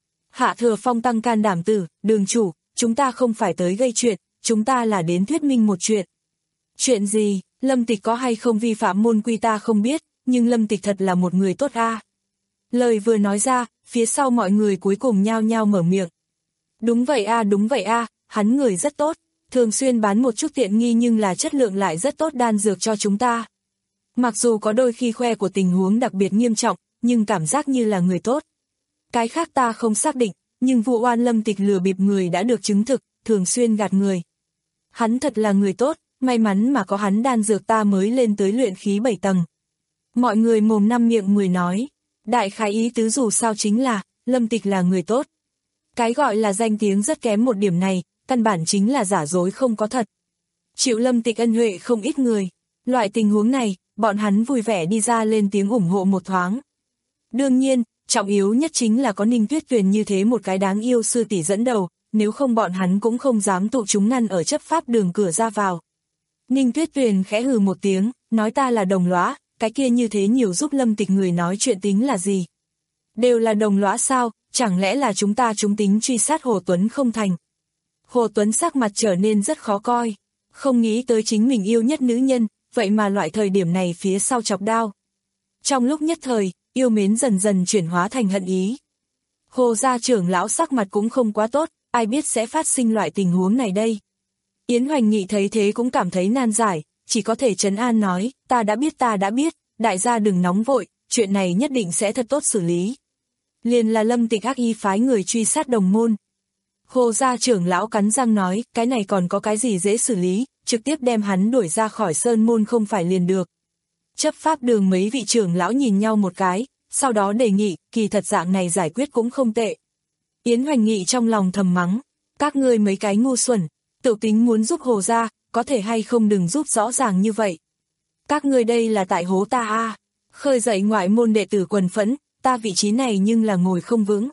Hạ Thừa Phong tăng can đảm tử, đường chủ, chúng ta không phải tới gây chuyện, chúng ta là đến thuyết minh một chuyện. Chuyện gì? Lâm Tịch có hay không vi phạm môn quy ta không biết, nhưng Lâm Tịch thật là một người tốt a. Lời vừa nói ra, phía sau mọi người cuối cùng nhao nhao mở miệng. Đúng vậy a, đúng vậy a, hắn người rất tốt, thường xuyên bán một chút tiện nghi nhưng là chất lượng lại rất tốt đan dược cho chúng ta. Mặc dù có đôi khi khoe của tình huống đặc biệt nghiêm trọng, nhưng cảm giác như là người tốt. Cái khác ta không xác định, nhưng vụ oan Lâm Tịch lừa bịp người đã được chứng thực, thường xuyên gạt người. Hắn thật là người tốt, may mắn mà có hắn đan dược ta mới lên tới luyện khí bảy tầng. Mọi người mồm năm miệng mười nói, đại khái ý tứ dù sao chính là, Lâm Tịch là người tốt. Cái gọi là danh tiếng rất kém một điểm này, căn bản chính là giả dối không có thật. Chịu Lâm Tịch ân huệ không ít người, loại tình huống này, bọn hắn vui vẻ đi ra lên tiếng ủng hộ một thoáng. Đương nhiên, trọng yếu nhất chính là có Ninh Tuyết Tuyền như thế một cái đáng yêu sư tỷ dẫn đầu, nếu không bọn hắn cũng không dám tụ chúng ngăn ở chấp pháp đường cửa ra vào. Ninh Tuyết Tuyền khẽ hừ một tiếng, nói ta là đồng lõa, cái kia như thế nhiều giúp Lâm Tịch người nói chuyện tính là gì? Đều là đồng lõa sao, chẳng lẽ là chúng ta chúng tính truy sát Hồ Tuấn không thành? Hồ Tuấn sắc mặt trở nên rất khó coi, không nghĩ tới chính mình yêu nhất nữ nhân, vậy mà loại thời điểm này phía sau chọc đao. Trong lúc nhất thời, yêu mến dần dần chuyển hóa thành hận ý. Hồ gia trưởng lão sắc mặt cũng không quá tốt, ai biết sẽ phát sinh loại tình huống này đây. Yến Hoành Nghị thấy thế cũng cảm thấy nan giải, chỉ có thể trấn an nói, ta đã biết ta đã biết, đại gia đừng nóng vội, chuyện này nhất định sẽ thật tốt xử lý. Liền là Lâm Tịch ác y phái người truy sát đồng môn. Hồ gia trưởng lão cắn răng nói, cái này còn có cái gì dễ xử lý, trực tiếp đem hắn đuổi ra khỏi sơn môn không phải liền được. Chấp pháp đường mấy vị trưởng lão nhìn nhau một cái, sau đó đề nghị, kỳ thật dạng này giải quyết cũng không tệ. Yến Hoành Nghị trong lòng thầm mắng, các ngươi mấy cái ngu xuẩn, tự tính muốn giúp Hồ gia, có thể hay không đừng giúp rõ ràng như vậy. Các ngươi đây là tại hố ta a, à. Khơi dậy ngoại môn đệ tử quần phẫn, ta vị trí này nhưng là ngồi không vững.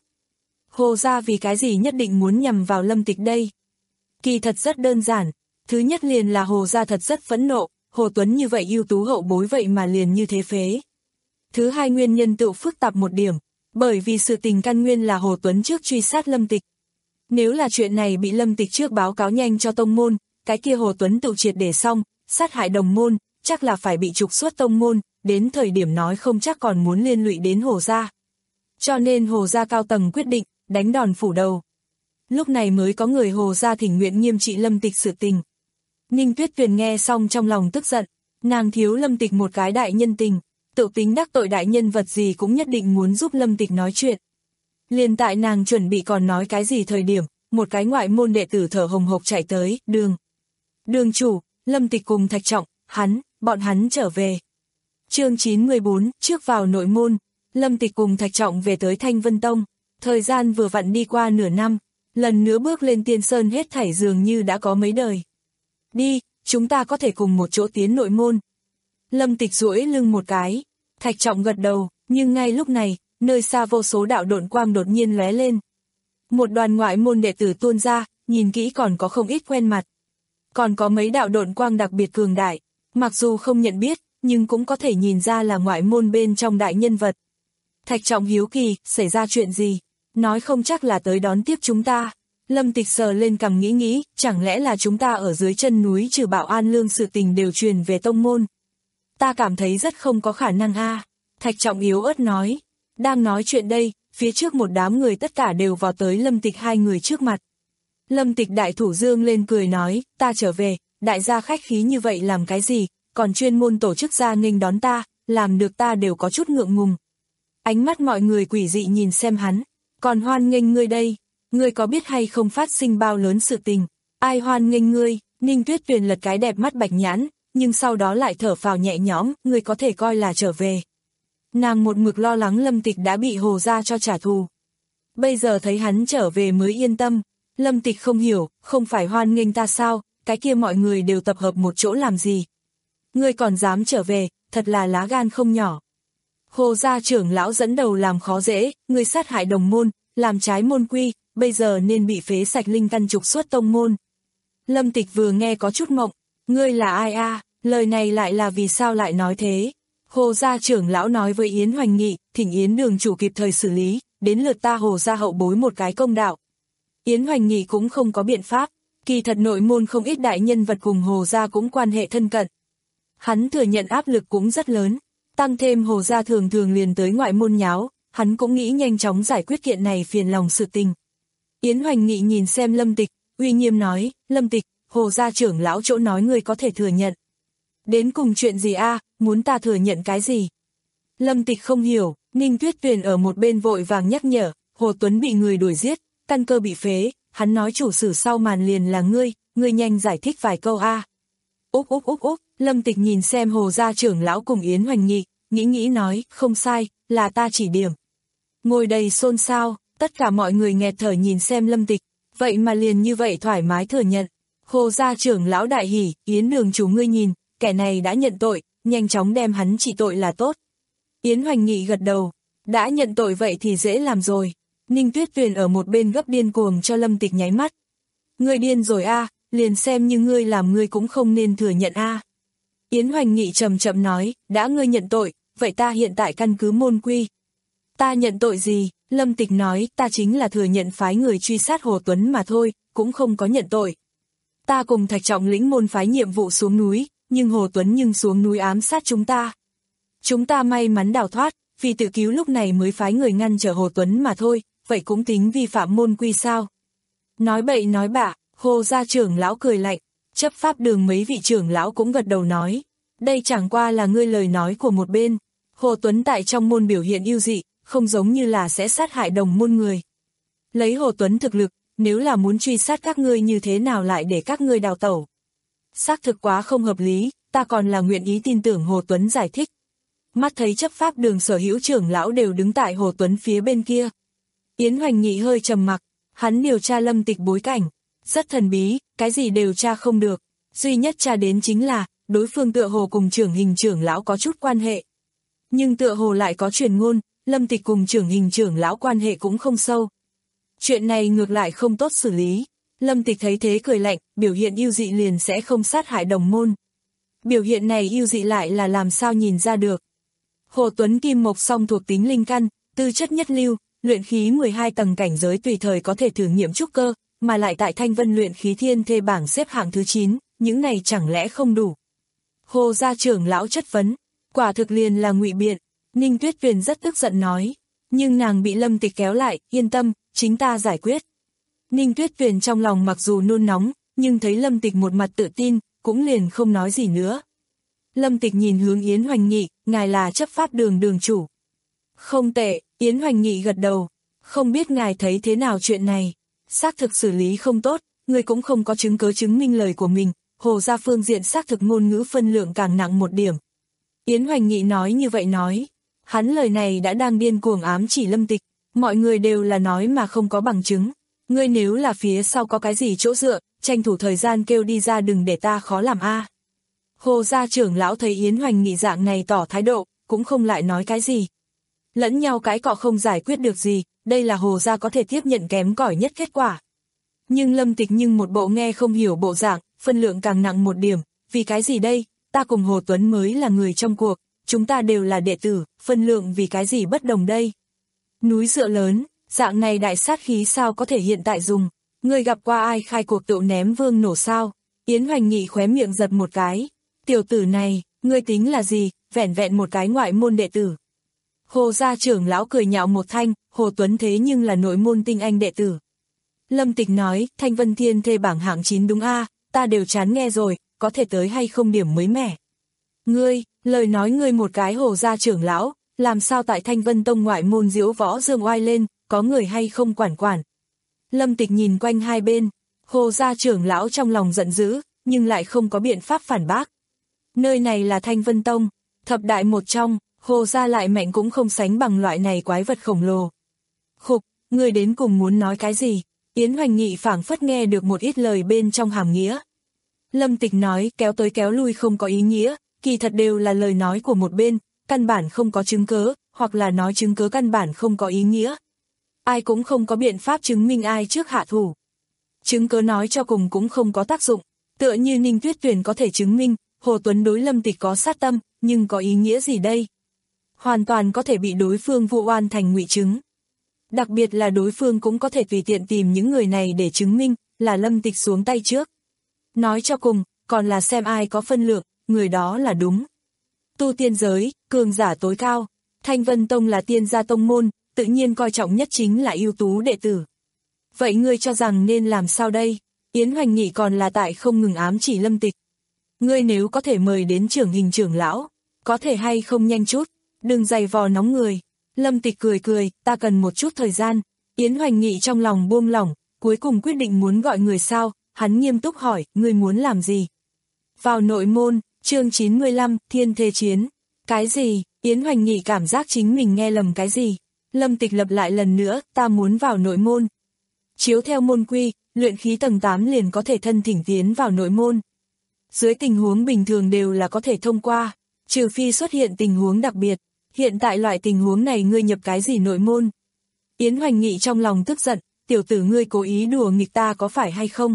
Hồ gia vì cái gì nhất định muốn nhằm vào Lâm Tịch đây? Kỳ thật rất đơn giản, thứ nhất liền là Hồ gia thật rất phẫn nộ, Hồ Tuấn như vậy ưu tú hậu bối vậy mà liền như thế phế. Thứ hai nguyên nhân tự phức tạp một điểm, bởi vì sự tình căn nguyên là Hồ Tuấn trước truy sát Lâm Tịch. Nếu là chuyện này bị Lâm Tịch trước báo cáo nhanh cho tông môn, cái kia Hồ Tuấn tự triệt để xong, sát hại đồng môn, chắc là phải bị trục xuất tông môn, đến thời điểm nói không chắc còn muốn liên lụy đến Hồ gia. Cho nên Hồ gia cao tầng quyết định, đánh đòn phủ đầu. Lúc này mới có người Hồ gia thỉnh nguyện nghiêm trị Lâm Tịch sự tình. Ninh Tuyết Tuyền nghe xong trong lòng tức giận, nàng thiếu Lâm Tịch một cái đại nhân tình, tự tính đắc tội đại nhân vật gì cũng nhất định muốn giúp Lâm Tịch nói chuyện. Liền tại nàng chuẩn bị còn nói cái gì thời điểm, một cái ngoại môn đệ tử thở hồng hộc chạy tới, đường. Đường chủ, Lâm Tịch cùng Thạch Trọng, hắn, bọn hắn trở về. Chương chín mươi bốn, trước vào nội môn, Lâm Tịch cùng Thạch Trọng về tới Thanh Vân Tông, thời gian vừa vặn đi qua nửa năm, lần nữa bước lên Tiên Sơn hết thảy dường như đã có mấy đời. Đi, chúng ta có thể cùng một chỗ tiến nội môn. Lâm Tịch duỗi lưng một cái, Thạch Trọng gật đầu, nhưng ngay lúc này, nơi xa vô số đạo độn quang đột nhiên lóe lên. Một đoàn ngoại môn đệ tử tuôn ra, nhìn kỹ còn có không ít quen mặt. Còn có mấy đạo độn quang đặc biệt cường đại, mặc dù không nhận biết, nhưng cũng có thể nhìn ra là ngoại môn bên trong đại nhân vật. Thạch Trọng hiếu kỳ, xảy ra chuyện gì? Nói không chắc là tới đón tiếp chúng ta. Lâm Tịch sờ lên cằm nghĩ nghĩ, chẳng lẽ là chúng ta ở dưới chân núi trừ Bảo An Lương sự tình đều truyền về tông môn. Ta cảm thấy rất không có khả năng a. Thạch Trọng yếu ớt nói. Đang nói chuyện đây, phía trước một đám người tất cả đều vào tới Lâm Tịch hai người trước mặt. Lâm Tịch đại thủ dương lên cười nói, ta trở về, đại gia khách khí như vậy làm cái gì, còn chuyên môn tổ chức ra nghênh đón ta, làm được ta đều có chút ngượng ngùng. Ánh mắt mọi người quỷ dị nhìn xem hắn, còn hoan nghênh ngươi đây, ngươi có biết hay không phát sinh bao lớn sự tình, ai hoan nghênh ngươi? Ninh Tuyết Tuyền lật cái đẹp mắt bạch nhãn, nhưng sau đó lại thở phào nhẹ nhõm, ngươi có thể coi là trở về. Nàng một mực lo lắng Lâm Tịch đã bị Hồ gia cho trả thù. Bây giờ thấy hắn trở về mới yên tâm. Lâm Tịch không hiểu, không phải hoan nghênh ta sao, cái kia mọi người đều tập hợp một chỗ làm gì. Ngươi còn dám trở về, thật là lá gan không nhỏ. Hồ gia trưởng lão dẫn đầu làm khó dễ, ngươi sát hại đồng môn, làm trái môn quy, bây giờ nên bị phế sạch linh căn trục xuất tông môn. Lâm Tịch vừa nghe có chút mộng, ngươi là ai a? À? Lời này lại là vì sao lại nói thế? Hồ gia trưởng lão nói với Yến Hoành Nghị, thỉnh Yến đường chủ kịp thời xử lý, đến lượt ta Hồ gia hậu bối một cái công đạo. Yến Hoành Nghị cũng không có biện pháp, kỳ thật nội môn không ít đại nhân vật cùng Hồ gia cũng quan hệ thân cận. Hắn thừa nhận áp lực cũng rất lớn, tăng thêm Hồ gia thường thường liền tới ngoại môn nháo, hắn cũng nghĩ nhanh chóng giải quyết kiện này phiền lòng sự tình. Yến Hoành Nghị nhìn xem Lâm Tịch, uy nghiêm nói, Lâm Tịch, Hồ gia trưởng lão chỗ nói người có thể thừa nhận. Đến cùng chuyện gì a, à, muốn ta thừa nhận cái gì? Lâm Tịch không hiểu, Ninh Tuyết Tuyền ở một bên vội vàng nhắc nhở, Hồ Tuấn bị người đuổi giết, căn cơ bị phế, hắn nói chủ sử sau màn liền là ngươi, ngươi nhanh giải thích vài câu a. À. Úc úc úc úc, Lâm Tịch nhìn xem Hồ gia trưởng lão cùng Yến Hoành Nghị, nghĩ nghĩ nói, không sai, là ta chỉ điểm. Ngồi đầy xôn xao, tất cả mọi người nghẹt thở nhìn xem Lâm Tịch, vậy mà liền như vậy thoải mái thừa nhận. Hồ gia trưởng lão đại hỉ, Yến đường chủ ngươi nhìn, kẻ này đã nhận tội, nhanh chóng đem hắn trị tội là tốt. Yến Hoành Nghị gật đầu, đã nhận tội vậy thì dễ làm rồi. Ninh Tuyết Tuyền ở một bên gấp điên cuồng cho Lâm Tịch nháy mắt. Ngươi điên rồi a, à, liền xem như ngươi làm ngươi cũng không nên thừa nhận a. À. Yến Hoành Nghị chậm chậm nói, đã ngươi nhận tội, vậy ta hiện tại căn cứ môn quy. Ta nhận tội gì? Lâm Tịch nói, ta chính là thừa nhận phái người truy sát Hồ Tuấn mà thôi, cũng không có nhận tội. Ta cùng Thạch Trọng lĩnh môn phái nhiệm vụ xuống núi, nhưng Hồ Tuấn nhưng xuống núi ám sát chúng ta. Chúng ta may mắn đào thoát, vì tự cứu lúc này mới phái người ngăn trở Hồ Tuấn mà thôi, vậy cũng tính vi phạm môn quy sao? Nói bậy nói bạ, Hồ gia trưởng lão cười lạnh, chấp pháp đường mấy vị trưởng lão cũng gật đầu nói, đây chẳng qua là ngươi lời nói của một bên. Hồ Tuấn tại trong môn biểu hiện ưu dị, không giống như là sẽ sát hại đồng môn người. Lấy Hồ Tuấn thực lực, nếu là muốn truy sát các ngươi như thế nào lại để các ngươi đào tẩu? Xác thực quá không hợp lý, ta còn là nguyện ý tin tưởng Hồ Tuấn giải thích. Mắt thấy chấp pháp đường sở hữu trưởng lão đều đứng tại Hồ Tuấn phía bên kia. Yến Hoành Nghị hơi trầm mặc, hắn điều tra Lâm Tịch bối cảnh, rất thần bí, cái gì đều tra không được, duy nhất tra đến chính là, đối phương tựa hồ cùng trưởng hình trưởng lão có chút quan hệ. Nhưng tựa hồ lại có truyền ngôn, Lâm Tịch cùng trưởng hình trưởng lão quan hệ cũng không sâu. Chuyện này ngược lại không tốt xử lý. Lâm Tịch thấy thế cười lạnh, biểu hiện ưu dị liền sẽ không sát hại đồng môn. Biểu hiện này ưu dị lại là làm sao nhìn ra được. Hồ Tuấn kim mộc song thuộc tính linh căn, tư chất nhất lưu, luyện khí mười hai tầng cảnh giới tùy thời có thể thử nghiệm trúc cơ, mà lại tại Thanh Vân luyện khí thiên thê bảng xếp hạng thứ chín, những này chẳng lẽ không đủ. Hồ gia trưởng lão chất vấn, quả thực liền là ngụy biện. Ninh Tuyết Tuyền rất tức giận nói, nhưng nàng bị Lâm Tịch kéo lại, yên tâm, chính ta giải quyết. Ninh Tuyết Tuyền trong lòng mặc dù nôn nóng, nhưng thấy Lâm Tịch một mặt tự tin, cũng liền không nói gì nữa. Lâm Tịch nhìn hướng Yến Hoành Nghị, ngài là chấp pháp đường đường chủ. Không tệ, Yến Hoành Nghị gật đầu, không biết ngài thấy thế nào chuyện này. Xác thực xử lý không tốt, người cũng không có chứng cứ chứng minh lời của mình, Hồ gia phương diện xác thực ngôn ngữ phân lượng càng nặng một điểm. Yến Hoành Nghị nói như vậy nói, hắn lời này đã đang điên cuồng ám chỉ Lâm Tịch, mọi người đều là nói mà không có bằng chứng. Ngươi nếu là phía sau có cái gì chỗ dựa, tranh thủ thời gian kêu đi ra đừng để ta khó làm a. Hồ gia trưởng lão thấy Yến Hoành Nghị dạng này tỏ thái độ, cũng không lại nói cái gì. Lẫn nhau cái cọ không giải quyết được gì, đây là Hồ gia có thể tiếp nhận kém cỏi nhất kết quả. Nhưng Lâm Tịch nhưng một bộ nghe không hiểu bộ dạng, phân lượng càng nặng một điểm, vì cái gì đây, ta cùng Hồ Tuấn mới là người trong cuộc, chúng ta đều là đệ tử, phân lượng vì cái gì bất đồng đây. Núi dựa lớn, dạng này đại sát khí sao có thể hiện tại dùng, ngươi gặp qua ai khai cuộc tựu ném vương nổ sao? Yến Hoành Nghị khóe miệng giật một cái, tiểu tử này, ngươi tính là gì, vẻn vẹn một cái ngoại môn đệ tử. Hồ gia trưởng lão cười nhạo một thanh, Hồ Tuấn thế nhưng là nội môn tinh anh đệ tử. Lâm Tịch nói, Thanh Vân Thiên thê bảng hạng chín đúng a, ta đều chán nghe rồi, có thể tới hay không điểm mới mẻ. Ngươi, lời nói ngươi một cái Hồ gia trưởng lão, làm sao tại Thanh Vân Tông ngoại môn diễu võ dương oai lên, có người hay không quản quản. Lâm Tịch nhìn quanh hai bên, Hồ gia trưởng lão trong lòng giận dữ, nhưng lại không có biện pháp phản bác. Nơi này là Thanh Vân Tông, thập đại một trong, Hồ gia lại mạnh cũng không sánh bằng loại này quái vật khổng lồ. Khục, ngươi đến cùng muốn nói cái gì? Yến Hoành Nghị phảng phất nghe được một ít lời bên trong hàm nghĩa. Lâm Tịch nói kéo tới kéo lui không có ý nghĩa, kỳ thật đều là lời nói của một bên, căn bản không có chứng cớ, hoặc là nói chứng cớ căn bản không có ý nghĩa. Ai cũng không có biện pháp chứng minh ai trước hạ thủ. Chứng cớ nói cho cùng cũng không có tác dụng, tựa như Ninh Tuyết Tuyền có thể chứng minh, Hồ Tuấn đối Lâm Tịch có sát tâm, nhưng có ý nghĩa gì đây? Hoàn toàn có thể bị đối phương vu oan thành ngụy chứng. Đặc biệt là đối phương cũng có thể tùy tiện tìm những người này để chứng minh là Lâm Tịch xuống tay trước. Nói cho cùng, còn là xem ai có phân lượng, người đó là đúng. Tu tiên giới, cường giả tối cao, Thanh Vân Tông là tiên gia tông môn, tự nhiên coi trọng nhất chính là ưu tú đệ tử. Vậy ngươi cho rằng nên làm sao đây? Yến Hoành Nghị còn là tại không ngừng ám chỉ Lâm Tịch. Ngươi nếu có thể mời đến trưởng hình trưởng lão, có thể hay không nhanh chút, đừng giày vò nóng người. Lâm Tịch cười cười, ta cần một chút thời gian. Yến Hoành Nghị trong lòng buông lỏng, cuối cùng quyết định muốn gọi người sao, hắn nghiêm túc hỏi, ngươi muốn làm gì? Vào nội môn, chương chín mươi lăm, thiên thê chiến. Cái gì? Yến Hoành Nghị cảm giác chính mình nghe lầm cái gì? Lâm Tịch lặp lại lần nữa, ta muốn vào nội môn. Chiếu theo môn quy, luyện khí tầng tám liền có thể thân thỉnh tiến vào nội môn. Dưới tình huống bình thường đều là có thể thông qua, trừ phi xuất hiện tình huống đặc biệt. Hiện tại loại tình huống này ngươi nhập cái gì nội môn? Yến Hoành Nghị trong lòng tức giận, tiểu tử ngươi cố ý đùa nghịch ta có phải hay không?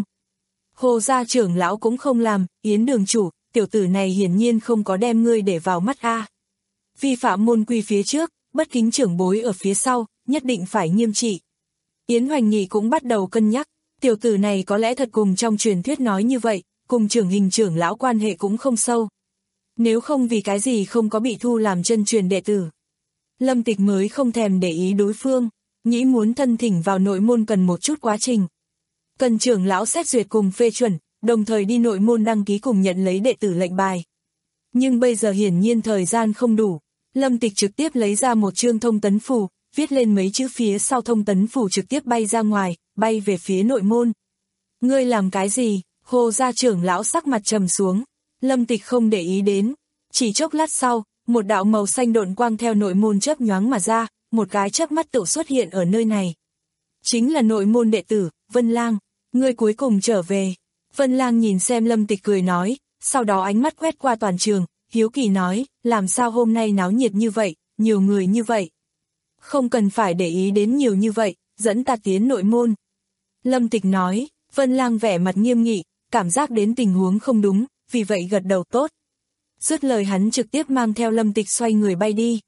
Hồ gia trưởng lão cũng không làm, Yến đường chủ, tiểu tử này hiển nhiên không có đem ngươi để vào mắt a. Vi phạm môn quy phía trước, bất kính trưởng bối ở phía sau, nhất định phải nghiêm trị. Yến Hoành Nghị cũng bắt đầu cân nhắc, tiểu tử này có lẽ thật cùng trong truyền thuyết nói như vậy, cùng trưởng hình trưởng lão quan hệ cũng không sâu. Nếu không vì cái gì không có bị thu làm chân truyền đệ tử. Lâm Tịch mới không thèm để ý đối phương. nghĩ muốn thân thỉnh vào nội môn cần một chút quá trình. Cần trưởng lão xét duyệt cùng phê chuẩn, đồng thời đi nội môn đăng ký cùng nhận lấy đệ tử lệnh bài. Nhưng bây giờ hiển nhiên thời gian không đủ, Lâm Tịch trực tiếp lấy ra một chương thông tấn phù, viết lên mấy chữ phía sau thông tấn phù trực tiếp bay ra ngoài, bay về phía nội môn. Ngươi làm cái gì? Hồ gia trưởng lão sắc mặt trầm xuống, Lâm Tịch không để ý đến. Chỉ chốc lát sau, một đạo màu xanh độn quang theo nội môn chớp nhoáng mà ra, một cái chớp mắt tự xuất hiện ở nơi này. Chính là nội môn đệ tử, Vân Lang, ngươi cuối cùng trở về. Vân Lang nhìn xem Lâm Tịch cười nói, sau đó ánh mắt quét qua toàn trường, hiếu kỳ nói, làm sao hôm nay náo nhiệt như vậy, nhiều người như vậy. Không cần phải để ý đến nhiều như vậy, dẫn ta tiến nội môn. Lâm Tịch nói, Vân Lang vẻ mặt nghiêm nghị, cảm giác đến tình huống không đúng, vì vậy gật đầu tốt. Dứt lời hắn trực tiếp mang theo Lâm Tịch xoay người bay đi.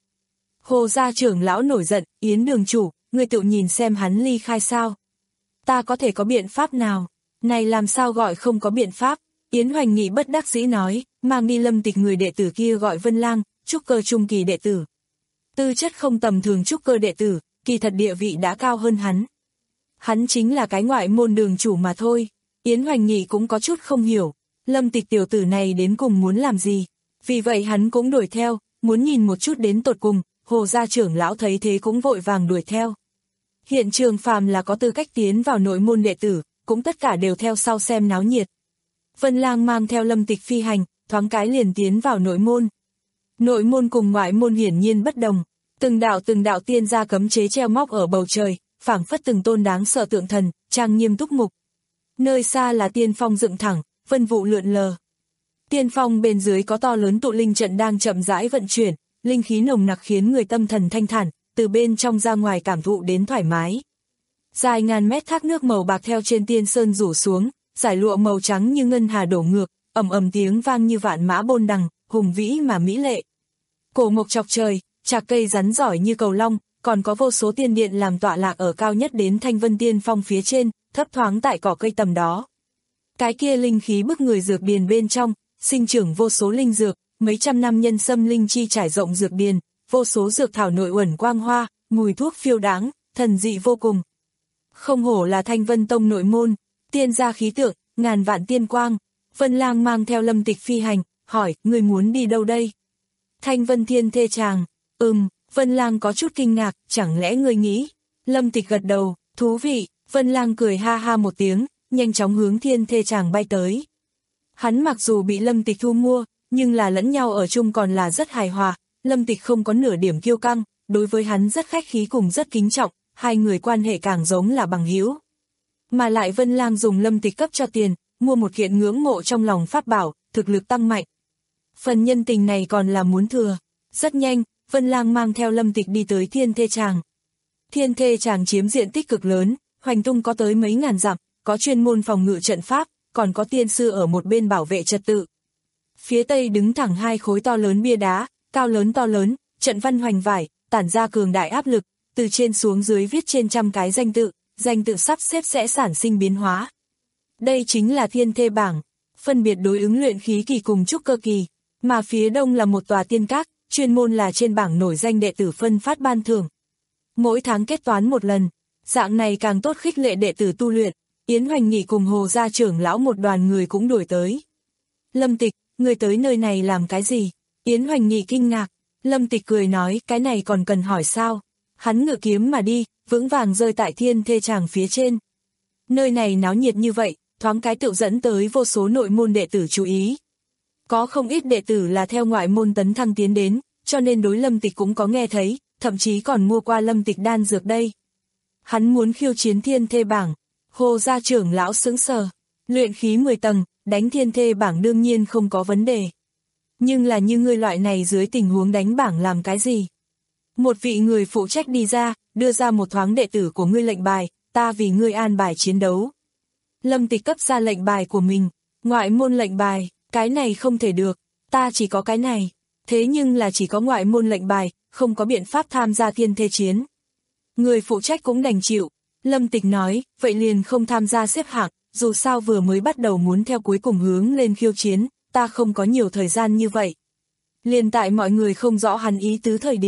Hồ gia trưởng lão nổi giận, Yến đường chủ, ngươi tự nhìn xem hắn ly khai sao. Ta có thể có biện pháp nào? Này làm sao gọi không có biện pháp? Yến Hoành Nghị bất đắc dĩ nói, mang đi Lâm Tịch người đệ tử kia gọi Vân Lang, trúc cơ trung kỳ đệ tử. Tư chất không tầm thường trúc cơ đệ tử, kỳ thật địa vị đã cao hơn hắn. Hắn chính là cái ngoại môn đường chủ mà thôi. Yến Hoành Nghị cũng có chút không hiểu, Lâm Tịch tiểu tử này đến cùng muốn làm gì. Vì vậy hắn cũng đuổi theo, muốn nhìn một chút đến tột cùng, Hồ gia trưởng lão thấy thế cũng vội vàng đuổi theo. Hiện trường phàm là có tư cách tiến vào nội môn đệ tử, cũng tất cả đều theo sau xem náo nhiệt. Vân Lang mang theo Lâm Tịch phi hành, thoáng cái liền tiến vào nội môn. Nội môn cùng ngoại môn hiển nhiên bất đồng, từng đạo từng đạo tiên gia cấm chế treo móc ở bầu trời, phảng phất từng tôn đáng sợ tượng thần, trang nghiêm túc mục. Nơi xa là tiên phong dựng thẳng, vân vụ lượn lờ. Tiên phong bên dưới có to lớn tụ linh trận đang chậm rãi vận chuyển, linh khí nồng nặc khiến người tâm thần thanh thản, từ bên trong ra ngoài cảm thụ đến thoải mái. Dài ngàn mét thác nước màu bạc theo trên tiên sơn rủ xuống, giải lụa màu trắng như ngân hà đổ ngược, ầm ầm tiếng vang như vạn mã bôn đằng, hùng vĩ mà mỹ lệ. Cổ mộc chọc trời, trạc cây rắn giỏi như cầu long, còn có vô số tiên điện làm tọa lạc ở cao nhất đến Thanh Vân Tiên Phong phía trên, thấp thoáng tại cỏ cây tầm đó. Cái kia linh khí bức người dược điền bên trong, sinh trưởng vô số linh dược, mấy trăm năm nhân sâm linh chi trải rộng dược điền, vô số dược thảo nội uẩn quang hoa, mùi thuốc phiêu đáng, thần dị vô cùng. Không hổ là Thanh Vân Tông nội môn, tiên gia khí tượng, ngàn vạn tiên quang. Vân Lang mang theo Lâm Tịch phi hành, hỏi, người muốn đi đâu đây? Thanh Vân Thiên Thê Tràng. Ừm, Vân Lang có chút kinh ngạc, chẳng lẽ ngươi nghĩ? Lâm Tịch gật đầu, thú vị. Vân Lang cười ha ha một tiếng, nhanh chóng hướng Thiên Thê Tràng bay tới. Hắn mặc dù bị Lâm Tịch thu mua, nhưng là lẫn nhau ở chung còn là rất hài hòa. Lâm Tịch không có nửa điểm kiêu căng, đối với hắn rất khách khí cùng rất kính trọng, hai người quan hệ càng giống là bằng hữu. Mà lại Vân Lang dùng Lâm Tịch cấp cho tiền, mua một kiện ngưỡng mộ trong lòng pháp bảo, thực lực tăng mạnh. Phần nhân tình này còn là muốn thừa. Rất nhanh, Vân Lang mang theo Lâm Tịch đi tới Thiên Thê Tràng. Thiên Thê Tràng chiếm diện tích cực lớn, hoành tung có tới mấy ngàn dặm, có chuyên môn phòng ngự trận pháp, còn có tiên sư ở một bên bảo vệ trật tự. Phía tây đứng thẳng hai khối to lớn bia đá, cao lớn to lớn, trận văn hoành vải, tản ra cường đại áp lực, từ trên xuống dưới viết trên trăm cái danh tự, danh tự sắp xếp sẽ sản sinh biến hóa. Đây chính là Thiên Thê bảng, phân biệt đối ứng luyện khí kỳ cùng trúc cơ kỳ, mà phía đông là một tòa tiên các, chuyên môn là trên bảng nổi danh đệ tử phân phát ban thưởng. Mỗi tháng kết toán một lần, dạng này càng tốt khích lệ đệ tử tu luyện. Yến Hoành Nghị cùng Hồ gia trưởng lão một đoàn người cũng đuổi tới. Lâm Tịch, người tới nơi này làm cái gì? Yến Hoành Nghị kinh ngạc. Lâm Tịch cười nói, cái này còn cần hỏi sao? Hắn ngự kiếm mà đi, vững vàng rơi tại Thiên Thê Tràng phía trên. Nơi này náo nhiệt như vậy, thoáng cái tự dẫn tới vô số nội môn đệ tử chú ý. Có không ít đệ tử là theo ngoại môn tấn thăng tiến đến, cho nên đối Lâm Tịch cũng có nghe thấy, thậm chí còn mua qua Lâm Tịch đan dược đây. Hắn muốn khiêu chiến Thiên Thê bảng. Hồ gia trưởng lão sững sờ, luyện khí mười tầng, đánh Thiên Thê bảng đương nhiên không có vấn đề. Nhưng là như ngươi loại này dưới tình huống đánh bảng làm cái gì? Một vị người phụ trách đi ra, đưa ra một thoáng đệ tử của ngươi lệnh bài, ta vì ngươi an bài chiến đấu. Lâm Tịch cấp ra lệnh bài của mình, ngoại môn lệnh bài, cái này không thể được, ta chỉ có cái này. Thế nhưng là chỉ có ngoại môn lệnh bài, không có biện pháp tham gia Thiên Thê chiến. Người phụ trách cũng đành chịu. Lâm Tịch nói, vậy liền không tham gia xếp hạng, dù sao vừa mới bắt đầu muốn theo cuối cùng hướng lên khiêu chiến, ta không có nhiều thời gian như vậy. Liền tại mọi người không rõ hắn ý tứ thời điểm,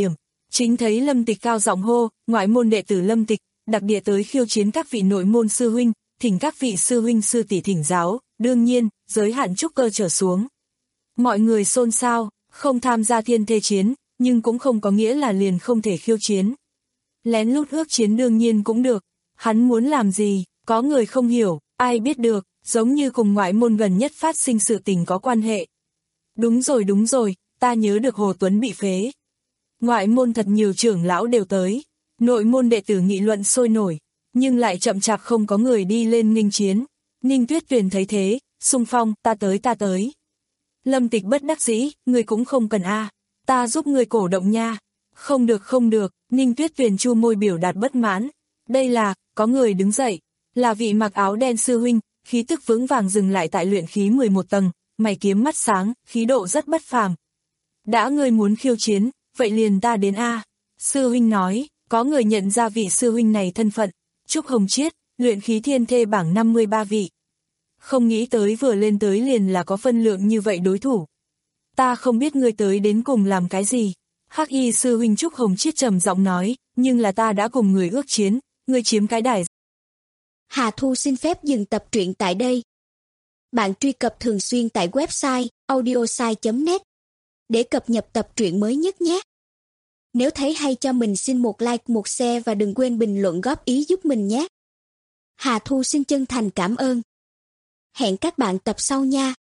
Chính thấy Lâm Tịch cao giọng hô, ngoại môn đệ tử Lâm Tịch, đặc địa tới khiêu chiến các vị nội môn sư huynh, thỉnh các vị sư huynh sư tỷ thỉnh giáo, đương nhiên, giới hạn trúc cơ trở xuống. Mọi người xôn xao, không tham gia thiên thê chiến, nhưng cũng không có nghĩa là liền không thể khiêu chiến. Lén lút ước chiến đương nhiên cũng được, hắn muốn làm gì, có người không hiểu, ai biết được, giống như cùng ngoại môn gần nhất phát sinh sự tình có quan hệ. Đúng rồi đúng rồi, ta nhớ được Hồ Tuấn bị phế. Ngoại môn thật nhiều trưởng lão đều tới, nội môn đệ tử nghị luận sôi nổi, nhưng lại chậm chạp không có người đi lên nghênh chiến. Ninh Tuyết Tuyền thấy thế, xung phong, ta tới ta tới. Lâm Tịch bất đắc dĩ, người cũng không cần a, à. Ta giúp người cổ động nha. Không được không được, Ninh Tuyết Tuyền chu môi biểu đạt bất mãn. Đây là, có người đứng dậy, là vị mặc áo đen sư huynh, khí tức vững vàng dừng lại tại luyện khí mười một tầng, mày kiếm mắt sáng, khí độ rất bất phàm. Đã ngươi muốn khiêu chiến, vậy liền ta đến a. Sư huynh nói, có người nhận ra vị sư huynh này thân phận, Trúc Hồng Chiết, luyện khí thiên thê bảng năm mươi ba vị. Không nghĩ tới vừa lên tới liền là có phân lượng như vậy đối thủ. Ta không biết ngươi tới đến cùng làm cái gì. Hắc y sư huynh Trúc Hồng Chiết trầm giọng nói, nhưng là ta đã cùng người ước chiến, ngươi chiếm cái đài. Hà Thu xin phép dừng tập truyện tại đây. Bạn truy cập thường xuyên tại website audiosai chấm net để cập nhật tập truyện mới nhất nhé. Nếu thấy hay cho mình xin một like, một share và đừng quên bình luận góp ý giúp mình nhé. Hà Thu xin chân thành cảm ơn. Hẹn các bạn tập sau nha.